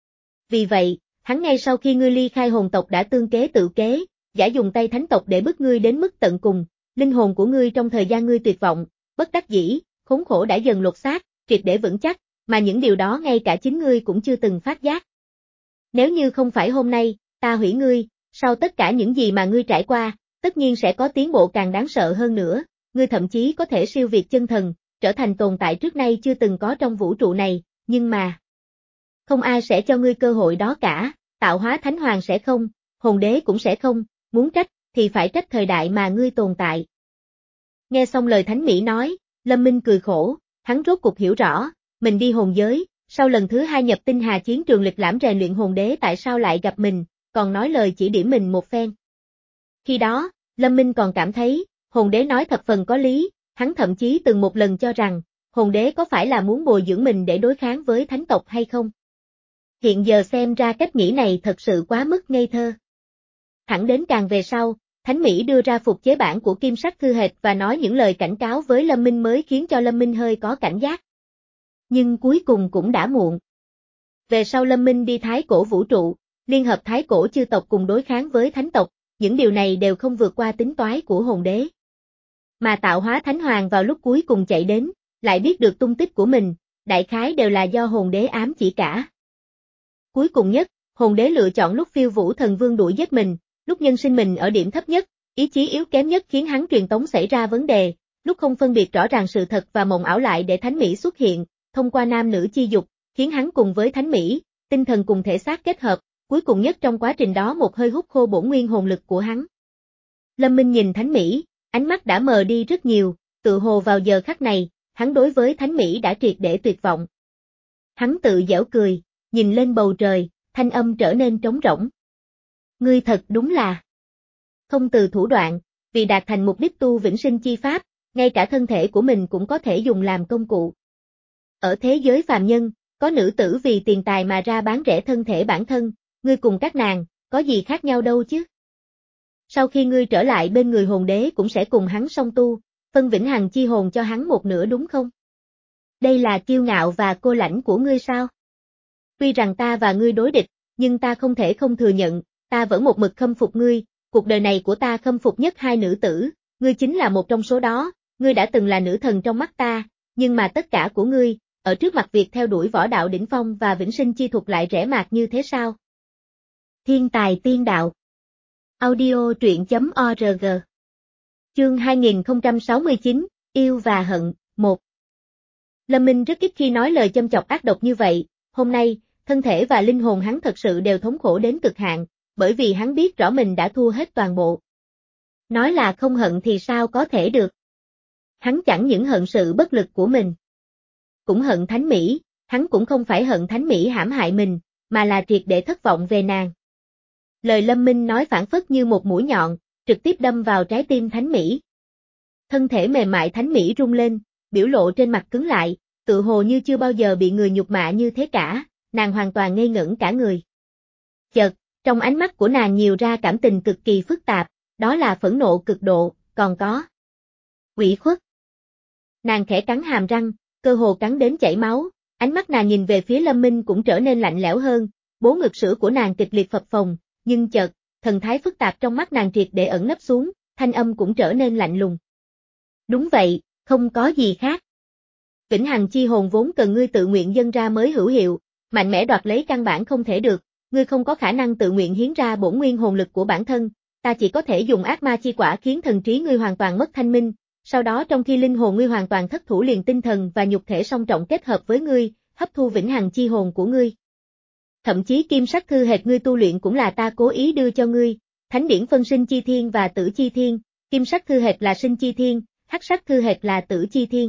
Vì vậy, hắn ngay sau khi ngươi ly khai hồn tộc đã tương kế tự kế, giả dùng tay thánh tộc để bức ngươi đến mức tận cùng, linh hồn của ngươi trong thời gian ngươi tuyệt vọng, bất đắc dĩ, khốn khổ đã dần lột xác, triệt để vững chắc, mà những điều đó ngay cả chính ngươi cũng chưa từng phát giác. Nếu như không phải hôm nay, ta hủy ngươi, sau tất cả những gì mà ngươi trải qua, tất nhiên sẽ có tiến bộ càng đáng sợ hơn nữa, ngươi thậm chí có thể siêu việt chân thần, trở thành tồn tại trước nay chưa từng có trong vũ trụ này, nhưng mà... Không ai sẽ cho ngươi cơ hội đó cả, tạo hóa thánh hoàng sẽ không, hồn đế cũng sẽ không, muốn trách, thì phải trách thời đại mà ngươi tồn tại. Nghe xong lời Thánh Mỹ nói, Lâm Minh cười khổ, hắn rốt cuộc hiểu rõ, mình đi hồn giới, sau lần thứ hai nhập tinh hà chiến trường lịch lãm rèn luyện hồn đế tại sao lại gặp mình, còn nói lời chỉ điểm mình một phen. Khi đó, Lâm Minh còn cảm thấy, hồn đế nói thập phần có lý, hắn thậm chí từng một lần cho rằng, hồn đế có phải là muốn bồi dưỡng mình để đối kháng với thánh tộc hay không? Hiện giờ xem ra cách nghĩ này thật sự quá mức ngây thơ. Thẳng đến càng về sau, Thánh Mỹ đưa ra phục chế bản của Kim Sắc Thư Hệt và nói những lời cảnh cáo với Lâm Minh mới khiến cho Lâm Minh hơi có cảnh giác. Nhưng cuối cùng cũng đã muộn. Về sau Lâm Minh đi thái cổ vũ trụ, liên hợp thái cổ chư tộc cùng đối kháng với thánh tộc, những điều này đều không vượt qua tính toán của hồn đế. Mà tạo hóa thánh hoàng vào lúc cuối cùng chạy đến, lại biết được tung tích của mình, đại khái đều là do hồn đế ám chỉ cả. Cuối cùng nhất, hồn đế lựa chọn lúc Phiêu Vũ Thần Vương đuổi giết mình, lúc nhân sinh mình ở điểm thấp nhất, ý chí yếu kém nhất khiến hắn truyền tống xảy ra vấn đề, lúc không phân biệt rõ ràng sự thật và mộng ảo lại để Thánh Mỹ xuất hiện, thông qua nam nữ chi dục, khiến hắn cùng với Thánh Mỹ, tinh thần cùng thể xác kết hợp, cuối cùng nhất trong quá trình đó một hơi hút khô bổn nguyên hồn lực của hắn. Lâm Minh nhìn Thánh Mỹ, ánh mắt đã mờ đi rất nhiều, tự hồ vào giờ khắc này, hắn đối với Thánh Mỹ đã triệt để tuyệt vọng. Hắn tự giễu cười, nhìn lên bầu trời, thanh âm trở nên trống rỗng. Ngươi thật đúng là không từ thủ đoạn, vì đạt thành mục đích tu vĩnh sinh chi pháp, ngay cả thân thể của mình cũng có thể dùng làm công cụ. Ở thế giới phàm nhân, có nữ tử vì tiền tài mà ra bán rẻ thân thể bản thân, ngươi cùng các nàng, có gì khác nhau đâu chứ? Sau khi ngươi trở lại bên người hồn đế cũng sẽ cùng hắn song tu, phân vĩnh hằng chi hồn cho hắn một nửa đúng không? Đây là kiêu ngạo và cô lãnh của ngươi sao? Tuy rằng ta và ngươi đối địch, nhưng ta không thể không thừa nhận, ta vẫn một mực khâm phục ngươi, cuộc đời này của ta khâm phục nhất hai nữ tử, ngươi chính là một trong số đó, ngươi đã từng là nữ thần trong mắt ta, nhưng mà tất cả của ngươi, ở trước mặt việc theo đuổi võ đạo đỉnh phong và vĩnh sinh chi thuật lại rẻ mạt như thế sao? Thiên tài tiên đạo. Audio truyện.org. Chương hai nghìn không trăm sáu mươi chín, Yêu và hận, một. Lâm Minh rất ít khi nói lời châm chọc ác độc như vậy, hôm nay, thân thể và linh hồn hắn thật sự đều thống khổ đến cực hạn, bởi vì hắn biết rõ mình đã thua hết toàn bộ. Nói là không hận thì sao có thể được. Hắn chẳng những hận sự bất lực của mình, cũng hận Thánh Mỹ, hắn cũng không phải hận Thánh Mỹ hãm hại mình, mà là triệt để thất vọng về nàng. Lời Lâm Minh nói phản phất như một mũi nhọn, trực tiếp đâm vào trái tim Thánh Mỹ. Thân thể mềm mại Thánh Mỹ rung lên, biểu lộ trên mặt cứng lại, tự hồ như chưa bao giờ bị người nhục mạ như thế cả, nàng hoàn toàn ngây ngẩn cả người. Chợt, trong ánh mắt của nàng nhiều ra cảm tình cực kỳ phức tạp, đó là phẫn nộ cực độ, còn có ủy khuất. Nàng khẽ cắn hàm răng, cơ hồ cắn đến chảy máu, ánh mắt nàng nhìn về phía Lâm Minh cũng trở nên lạnh lẽo hơn, bố ngực sữa của nàng kịch liệt phập phồng, nhưng chợt, thần thái phức tạp trong mắt nàng triệt để ẩn nấp xuống, thanh âm cũng trở nên lạnh lùng. Đúng vậy, không có gì khác. Vĩnh hằng chi hồn vốn cần ngươi tự nguyện dâng ra mới hữu hiệu, mạnh mẽ đoạt lấy căn bản không thể được, ngươi không có khả năng tự nguyện hiến ra bổn nguyên hồn lực của bản thân, ta chỉ có thể dùng ác ma chi quả khiến thần trí ngươi hoàn toàn mất thanh minh, sau đó trong khi linh hồn ngươi hoàn toàn thất thủ liền tinh thần và nhục thể song trọng kết hợp với ngươi, hấp thu vĩnh hằng chi hồn của ngươi. Thậm chí kim sắc thư hệt ngươi tu luyện cũng là ta cố ý đưa cho ngươi, thánh điển phân sinh chi thiên và tử chi thiên, kim sắc thư hệt là sinh chi thiên, hắc sắc thư hệt là tử chi thiên.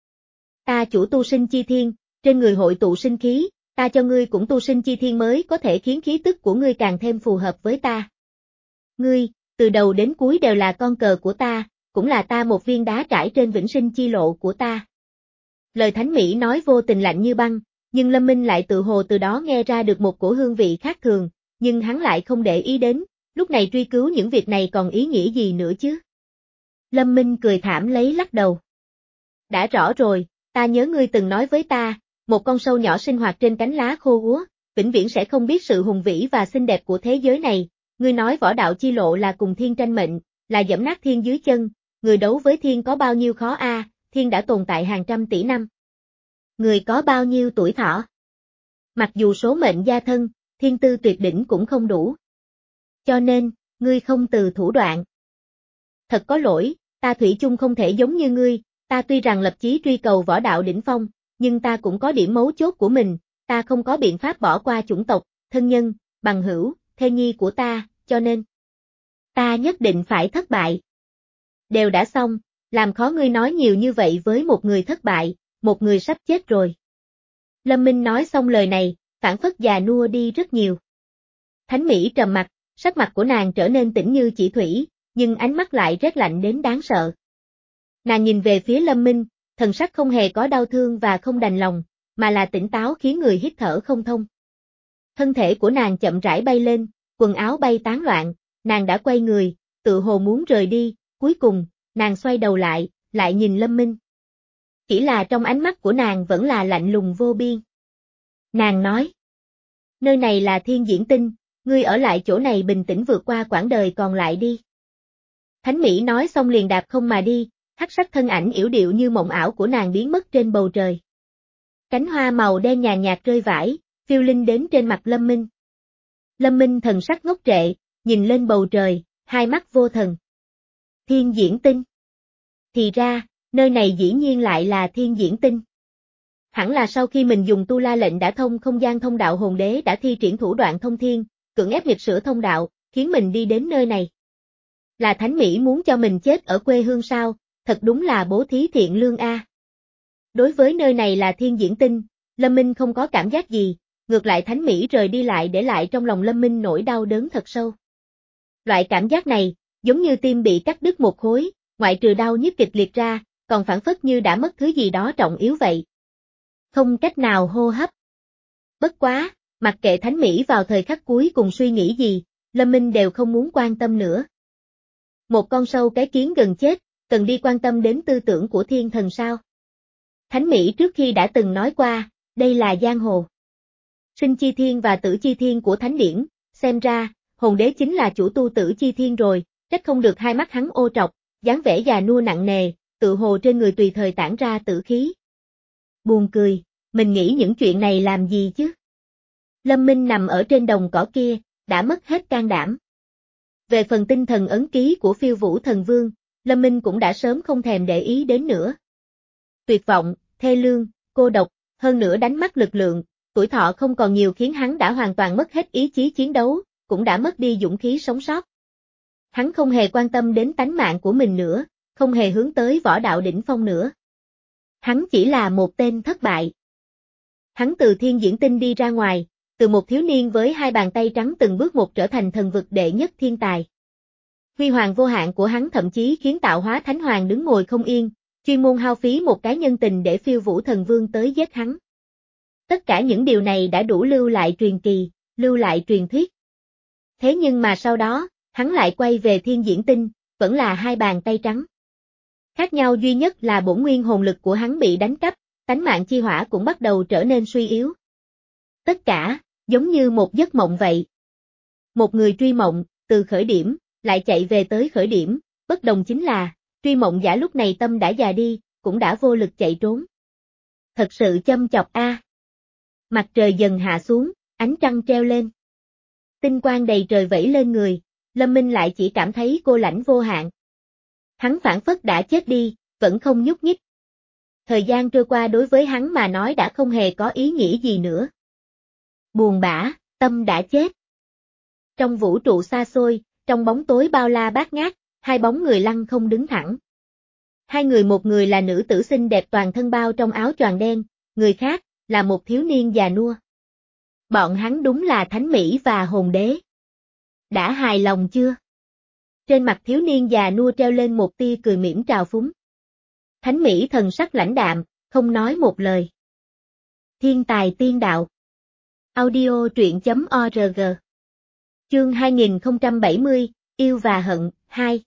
Ta chủ tu sinh chi thiên, trên người hội tụ sinh khí, ta cho ngươi cũng tu sinh chi thiên mới có thể khiến khí tức của ngươi càng thêm phù hợp với ta. Ngươi, từ đầu đến cuối đều là con cờ của ta, cũng là ta một viên đá trải trên vĩnh sinh chi lộ của ta. Lời Thánh Mỹ nói vô tình lạnh như băng, nhưng Lâm Minh lại tự hồ từ đó nghe ra được một cổ hương vị khác thường, nhưng hắn lại không để ý đến, lúc này truy cứu những việc này còn ý nghĩa gì nữa chứ. Lâm Minh cười thảm lấy lắc đầu. Đã rõ rồi, ta nhớ ngươi từng nói với ta, một con sâu nhỏ sinh hoạt trên cánh lá khô úa, vĩnh viễn sẽ không biết sự hùng vĩ và xinh đẹp của thế giới này, ngươi nói võ đạo chi lộ là cùng thiên tranh mệnh, là giẫm nát thiên dưới chân, người đấu với thiên có bao nhiêu khó a, thiên đã tồn tại hàng trăm tỷ năm. Người có bao nhiêu tuổi thọ? Mặc dù số mệnh gia thân, thiên tư tuyệt đỉnh cũng không đủ. Cho nên, ngươi không từ thủ đoạn. Thật có lỗi, ta thủy chung không thể giống như ngươi, ta tuy rằng lập chí truy cầu võ đạo đỉnh phong, nhưng ta cũng có điểm mấu chốt của mình, ta không có biện pháp bỏ qua chủng tộc, thân nhân, bằng hữu, thê nhi của ta, cho nên ta nhất định phải thất bại. Đều đã xong, làm khó ngươi nói nhiều như vậy với một người thất bại, một người sắp chết rồi. Lâm Minh nói xong lời này, phảng phất già nua đi rất nhiều. Thánh Mỹ trầm mặt, sắc mặt của nàng trở nên tĩnh như chỉ thủy, nhưng ánh mắt lại rét lạnh đến đáng sợ. Nàng nhìn về phía Lâm Minh, thần sắc không hề có đau thương và không đành lòng, mà là tỉnh táo khiến người hít thở không thông. Thân thể của nàng chậm rãi bay lên, quần áo bay tán loạn, nàng đã quay người, tự hồ muốn rời đi, cuối cùng, nàng xoay đầu lại, lại nhìn Lâm Minh. Chỉ là trong ánh mắt của nàng vẫn là lạnh lùng vô biên. Nàng nói, nơi này là thiên diễn tinh, ngươi ở lại chỗ này bình tĩnh vượt qua quãng đời còn lại đi. Thánh Mỹ nói xong liền đạp không mà đi, hắc sắc thân ảnh yểu điệu như mộng ảo của nàng biến mất trên bầu trời. Cánh hoa màu đen nhàn nhạt rơi vãi, phiêu linh đến trên mặt Lâm Minh. Lâm Minh thần sắc ngốc trệ, nhìn lên bầu trời, hai mắt vô thần. Thiên diễn tinh. Thì ra, nơi này dĩ nhiên lại là thiên diễn tinh. Hẳn là sau khi mình dùng tu la lệnh đã thông không gian thông đạo hồn đế đã thi triển thủ đoạn thông thiên, cưỡng ép nghịch sửa thông đạo, khiến mình đi đến nơi này. Là Thánh Mỹ muốn cho mình chết ở quê hương sao, thật đúng là bố thí thiện lương a. Đối với nơi này là thiên diễn tinh, Lâm Minh không có cảm giác gì, ngược lại Thánh Mỹ rời đi lại để lại trong lòng Lâm Minh nỗi đau đớn thật sâu. Loại cảm giác này, giống như tim bị cắt đứt một khối, ngoại trừ đau nhức kịch liệt ra, còn phảng phất như đã mất thứ gì đó trọng yếu vậy. Không cách nào hô hấp. Bất quá, mặc kệ Thánh Mỹ vào thời khắc cuối cùng suy nghĩ gì, Lâm Minh đều không muốn quan tâm nữa. Một con sâu cái kiến gần chết, cần đi quan tâm đến tư tưởng của thiên thần sao? Thánh Mỹ trước khi đã từng nói qua, đây là giang hồ. Sinh chi thiên và tử chi thiên của Thánh điển, xem ra, hồn đế chính là chủ tu tử chi thiên rồi, trách không được hai mắt hắn ô trọc, dáng vẻ già nua nặng nề, tự hồ trên người tùy thời tản ra tử khí. Buồn cười, mình nghĩ những chuyện này làm gì chứ? Lâm Minh nằm ở trên đồng cỏ kia, đã mất hết can đảm. Về phần tinh thần ấn ký của Phiêu Vũ Thần Vương, Lâm Minh cũng đã sớm không thèm để ý đến nữa. Tuyệt vọng, thê lương, cô độc, hơn nữa đánh mất lực lượng, tuổi thọ không còn nhiều khiến hắn đã hoàn toàn mất hết ý chí chiến đấu, cũng đã mất đi dũng khí sống sót. Hắn không hề quan tâm đến tánh mạng của mình nữa, không hề hướng tới võ đạo đỉnh phong nữa. Hắn chỉ là một tên thất bại. Hắn từ thiên diễn tinh đi ra ngoài, từ một thiếu niên với hai bàn tay trắng từng bước một trở thành thần vực đệ nhất thiên tài. Huy hoàng vô hạn của hắn thậm chí khiến tạo hóa thánh hoàng đứng ngồi không yên, chuyên môn hao phí một cái nhân tình để Phiêu Vũ Thần Vương tới giết hắn. Tất cả những điều này đã đủ lưu lại truyền kỳ, lưu lại truyền thuyết. Thế nhưng mà sau đó, hắn lại quay về thiên diễn tinh, vẫn là hai bàn tay trắng. Khác nhau duy nhất là bổn nguyên hồn lực của hắn bị đánh cắp, tánh mạng chi hỏa cũng bắt đầu trở nên suy yếu. Tất cả, giống như một giấc mộng vậy. Một người truy mộng, từ khởi điểm, lại chạy về tới khởi điểm, bất đồng chính là, truy mộng giả lúc này tâm đã già đi, cũng đã vô lực chạy trốn. Thật sự châm chọc a. Mặt trời dần hạ xuống, ánh trăng treo lên. Tinh quang đầy trời vẫy lên người, Lâm Minh lại chỉ cảm thấy cô lãnh vô hạn. Hắn phảng phất đã chết đi, vẫn không nhúc nhích. Thời gian trôi qua đối với hắn mà nói đã không hề có ý nghĩa gì nữa. Buồn bã, tâm đã chết. Trong vũ trụ xa xôi, trong bóng tối bao la bát ngát, hai bóng người lăng không đứng thẳng. Hai người, một người là nữ tử xinh đẹp toàn thân bao trong áo choàng đen, người khác là một thiếu niên già nua. Bọn hắn đúng là Thánh Mỹ và Hồn Đế. Đã hài lòng chưa? Trên mặt thiếu niên già nua treo lên một tia cười mỉm trào phúng. Thánh Mỹ thần sắc lãnh đạm, không nói một lời. Thiên tài tiên đạo. Audio truyện chấm org. Chương hai nghìn không trăm bảy mươi, Yêu và Hận, hai.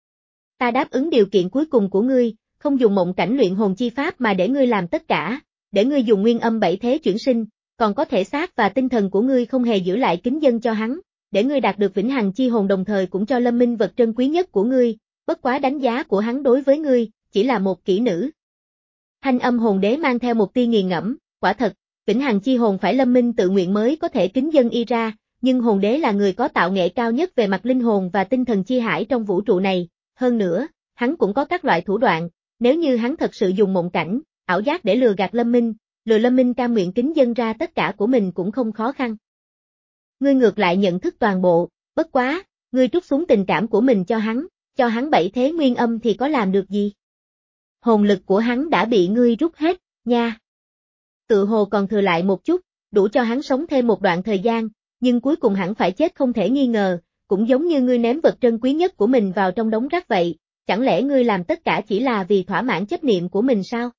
Ta đáp ứng điều kiện cuối cùng của ngươi, không dùng mộng cảnh luyện hồn chi pháp mà để ngươi làm tất cả, để ngươi dùng nguyên âm bảy thế chuyển sinh, còn có thể xác và tinh thần của ngươi không hề giữ lại kính dâng cho hắn, để ngươi đạt được vĩnh hằng chi hồn đồng thời cũng cho Lâm Minh vật trân quý nhất của ngươi, bất quá đánh giá của hắn đối với ngươi, chỉ là một kỹ nữ. Thanh âm Hồn Đế mang theo một tia nghiền ngẫm, quả thật, vĩnh hằng chi hồn phải Lâm Minh tự nguyện mới có thể kính dâng y ra, nhưng Hồn Đế là người có tạo nghệ cao nhất về mặt linh hồn và tinh thần chi hải trong vũ trụ này, hơn nữa, hắn cũng có các loại thủ đoạn, nếu như hắn thật sự dùng mộng cảnh, ảo giác để lừa gạt Lâm Minh, lừa Lâm Minh cam nguyện kính dâng ra tất cả của mình cũng không khó khăn. Ngươi ngược lại nhận thức toàn bộ, bất quá, ngươi trút xuống tình cảm của mình cho hắn, cho hắn bảy thế nguyên âm thì có làm được gì? Hồn lực của hắn đã bị ngươi rút hết, nha. Tự hồ còn thừa lại một chút, đủ cho hắn sống thêm một đoạn thời gian, nhưng cuối cùng hẳn phải chết không thể nghi ngờ, cũng giống như ngươi ném vật trân quý nhất của mình vào trong đống rác vậy, chẳng lẽ ngươi làm tất cả chỉ là vì thỏa mãn chấp niệm của mình sao?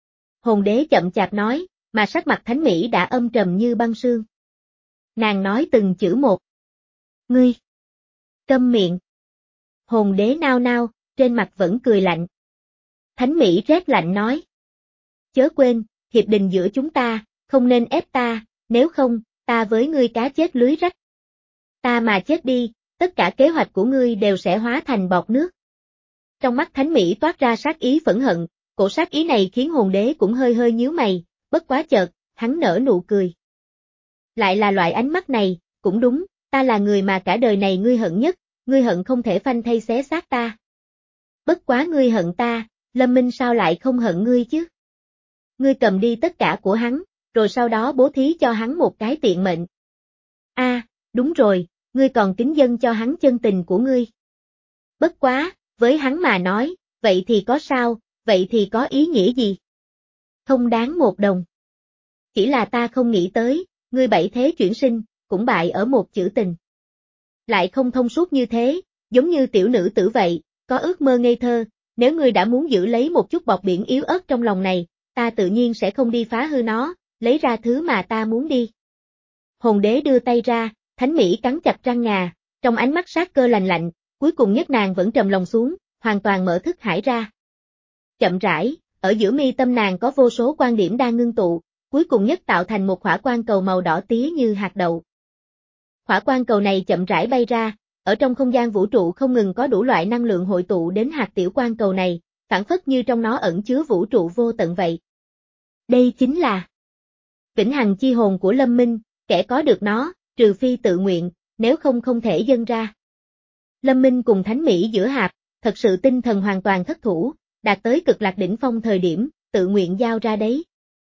Hồn Đế chậm chạp nói, mà sắc mặt Thánh Mỹ đã âm trầm như băng sương. Nàng nói từng chữ một. Ngươi! Câm miệng! Hồn Đế nao nao, trên mặt vẫn cười lạnh. Thánh Mỹ rét lạnh nói. Chớ quên, hiệp định giữa chúng ta, không nên ép ta, nếu không, ta với ngươi cá chết lưới rách. Ta mà chết đi, tất cả kế hoạch của ngươi đều sẽ hóa thành bọt nước. Trong mắt Thánh Mỹ toát ra sát ý phẫn hận, cổ sát ý này khiến Hồn Đế cũng hơi hơi nhíu mày, bất quá chợt, hắn nở nụ cười. Lại là loại ánh mắt này, cũng đúng, ta là người mà cả đời này ngươi hận nhất, ngươi hận không thể phanh thây xé xác ta. Bất quá ngươi hận ta, Lâm Minh sao lại không hận ngươi chứ? Ngươi cầm đi tất cả của hắn, rồi sau đó bố thí cho hắn một cái tiện mệnh. A, à, đúng rồi, ngươi còn kính dâng cho hắn chân tình của ngươi. Bất quá, với hắn mà nói, vậy thì có sao, vậy thì có ý nghĩa gì? Không đáng một đồng. Chỉ là ta không nghĩ tới, ngươi bảy thế chuyển sinh, cũng bại ở một chữ tình. Lại không thông suốt như thế, giống như tiểu nữ tử vậy, có ước mơ ngây thơ, nếu ngươi đã muốn giữ lấy một chút bọt biển yếu ớt trong lòng này, ta tự nhiên sẽ không đi phá hư nó, lấy ra thứ mà ta muốn đi. Hồn Đế đưa tay ra, Thánh Mỹ cắn chặt răng ngà, trong ánh mắt sát cơ lạnh lạnh, cuối cùng nhất nàng vẫn trầm lòng xuống, hoàn toàn mở thức hải ra. Chậm rãi, ở giữa mi tâm nàng có vô số quan điểm đang ngưng tụ, cuối cùng nhất tạo thành một hỏa quang cầu màu đỏ tía như hạt đậu. Hỏa quang cầu này chậm rãi bay ra, ở trong không gian vũ trụ không ngừng có đủ loại năng lượng hội tụ đến hạt tiểu quang cầu này, phản phất như trong nó ẩn chứa vũ trụ vô tận vậy. Đây chính là vĩnh hằng chi hồn của Lâm Minh, kẻ có được nó, trừ phi tự nguyện, nếu không không thể dâng ra. Lâm Minh cùng Thánh Mỹ giữa hạp, thật sự tinh thần hoàn toàn thất thủ, đạt tới cực lạc đỉnh phong thời điểm, tự nguyện giao ra đấy.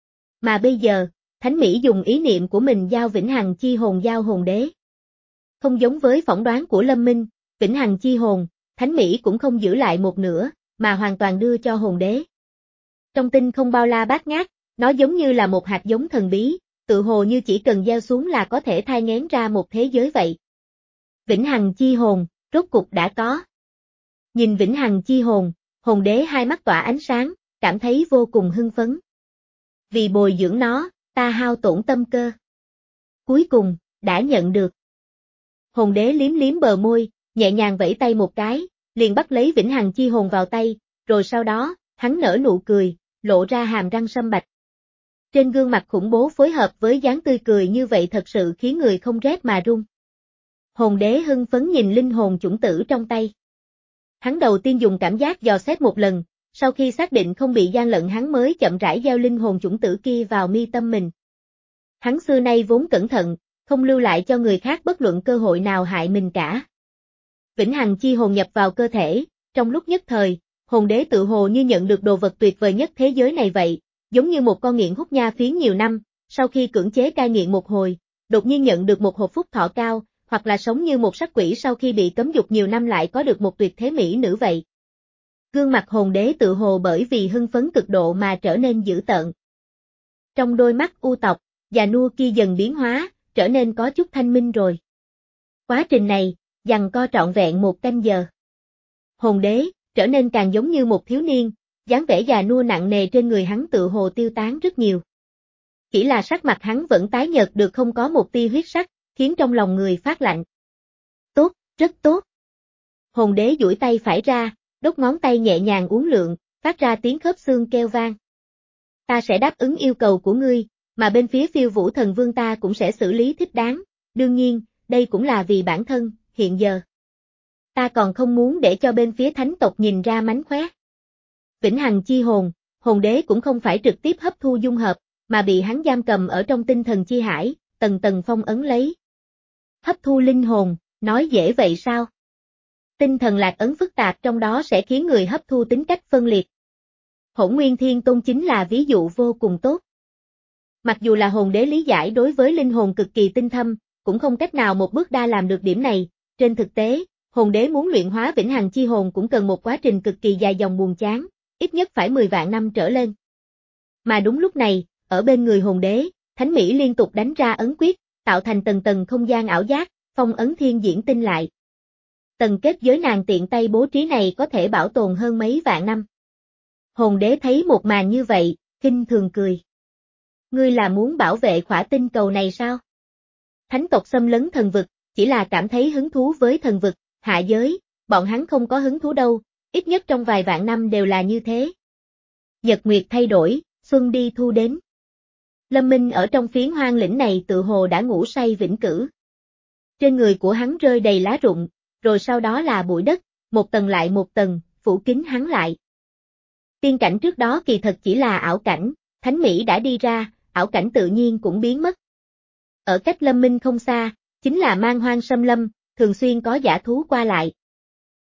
Mà bây giờ, Thánh Mỹ dùng ý niệm của mình giao vĩnh hằng chi hồn giao hồn đế. Không giống với phỏng đoán của Lâm Minh, vĩnh hằng chi hồn, Thánh Mỹ cũng không giữ lại một nửa, mà hoàn toàn đưa cho hồn đế. Trong tinh không bao la bát ngát, nó giống như là một hạt giống thần bí, tự hồ như chỉ cần gieo xuống là có thể thai nghén ra một thế giới vậy. Vĩnh hằng chi hồn, rốt cục đã có. Nhìn vĩnh hằng chi hồn, hồn đế hai mắt tỏa ánh sáng, cảm thấy vô cùng hưng phấn. Vì bồi dưỡng nó, ta hao tổn tâm cơ. Cuối cùng, đã nhận được. Hồn đế liếm liếm bờ môi, nhẹ nhàng vẫy tay một cái, liền bắt lấy vĩnh hằng chi hồn vào tay, rồi sau đó, hắn nở nụ cười, lộ ra hàm răng sâm bạch. Trên gương mặt khủng bố phối hợp với dáng tươi cười như vậy thật sự khiến người không rét mà run. Hồn đế hưng phấn nhìn linh hồn chủng tử trong tay. Hắn đầu tiên dùng cảm giác dò xét một lần, sau khi xác định không bị gian lận hắn mới chậm rãi gieo linh hồn chủng tử kia vào mi tâm mình. Hắn xưa nay vốn cẩn thận, không lưu lại cho người khác bất luận cơ hội nào hại mình cả. Vĩnh hằng chi hồn nhập vào cơ thể, trong lúc nhất thời, hồn đế tự hồ như nhận được đồ vật tuyệt vời nhất thế giới này vậy, giống như một con nghiện hút nha phiến nhiều năm, sau khi cưỡng chế cai nghiện một hồi, đột nhiên nhận được một hộp phúc thọ cao, hoặc là sống như một sắc quỷ sau khi bị cấm dục nhiều năm lại có được một tuyệt thế mỹ nữ vậy. Gương mặt hồn đế tự hồ bởi vì hưng phấn cực độ mà trở nên dữ tợn. Trong đôi mắt u tộc, già nua kia dần biến hóa, trở nên có chút thanh minh rồi. Quá trình này, giằng co trọn vẹn một canh giờ. Hồn đế, trở nên càng giống như một thiếu niên, dáng vẻ già nua nặng nề trên người hắn tự hồ tiêu tán rất nhiều. Chỉ là sắc mặt hắn vẫn tái nhợt được không có một tia huyết sắc, khiến trong lòng người phát lạnh. Tốt, rất tốt. Hồn đế duỗi tay phải ra, đốt ngón tay nhẹ nhàng uốn lượn, phát ra tiếng khớp xương kêu vang. Ta sẽ đáp ứng yêu cầu của ngươi, mà bên phía Phiêu Vũ Thần Vương ta cũng sẽ xử lý thích đáng, đương nhiên, đây cũng là vì bản thân, hiện giờ. Ta còn không muốn để cho bên phía thánh tộc nhìn ra mánh khóe. Vĩnh hằng chi hồn, hồn đế cũng không phải trực tiếp hấp thu dung hợp, mà bị hắn giam cầm ở trong tinh thần chi hải, tầng tầng phong ấn lấy. Hấp thu linh hồn, nói dễ vậy sao? Tinh thần lạc ấn phức tạp trong đó sẽ khiến người hấp thu tính cách phân liệt. Hỗn Nguyên Thiên Tôn chính là ví dụ vô cùng tốt. Mặc dù là hồn đế lý giải đối với linh hồn cực kỳ tinh thâm, cũng không cách nào một bước đa làm được điểm này, trên thực tế, hồn đế muốn luyện hóa vĩnh hằng chi hồn cũng cần một quá trình cực kỳ dài dòng buồn chán, ít nhất phải mười vạn năm trở lên. Mà đúng lúc này, ở bên người hồn đế, Thánh Mỹ liên tục đánh ra ấn quyết, tạo thành tầng tầng không gian ảo giác, phong ấn thiên diễn tinh lại. Tầng kết giới nàng tiện tay bố trí này có thể bảo tồn hơn mấy vạn năm. Hồn đế thấy một màn như vậy, khinh thường cười. Ngươi là muốn bảo vệ khỏa tinh cầu này sao? Thánh tộc xâm lấn thần vực, chỉ là cảm thấy hứng thú với thần vực, hạ giới, bọn hắn không có hứng thú đâu, ít nhất trong vài vạn năm đều là như thế. Nhật nguyệt thay đổi, xuân đi thu đến. Lâm Minh ở trong phiến hoang lĩnh này tự hồ đã ngủ say vĩnh cửu. Trên người của hắn rơi đầy lá rụng, rồi sau đó là bụi đất, một tầng lại một tầng, phủ kín hắn lại. Tiên cảnh trước đó kỳ thật chỉ là ảo cảnh, Thánh Mỹ đã đi ra, ảo cảnh tự nhiên cũng biến mất. Ở cách Lâm Minh không xa, chính là man hoang xâm lâm, thường xuyên có dã thú qua lại.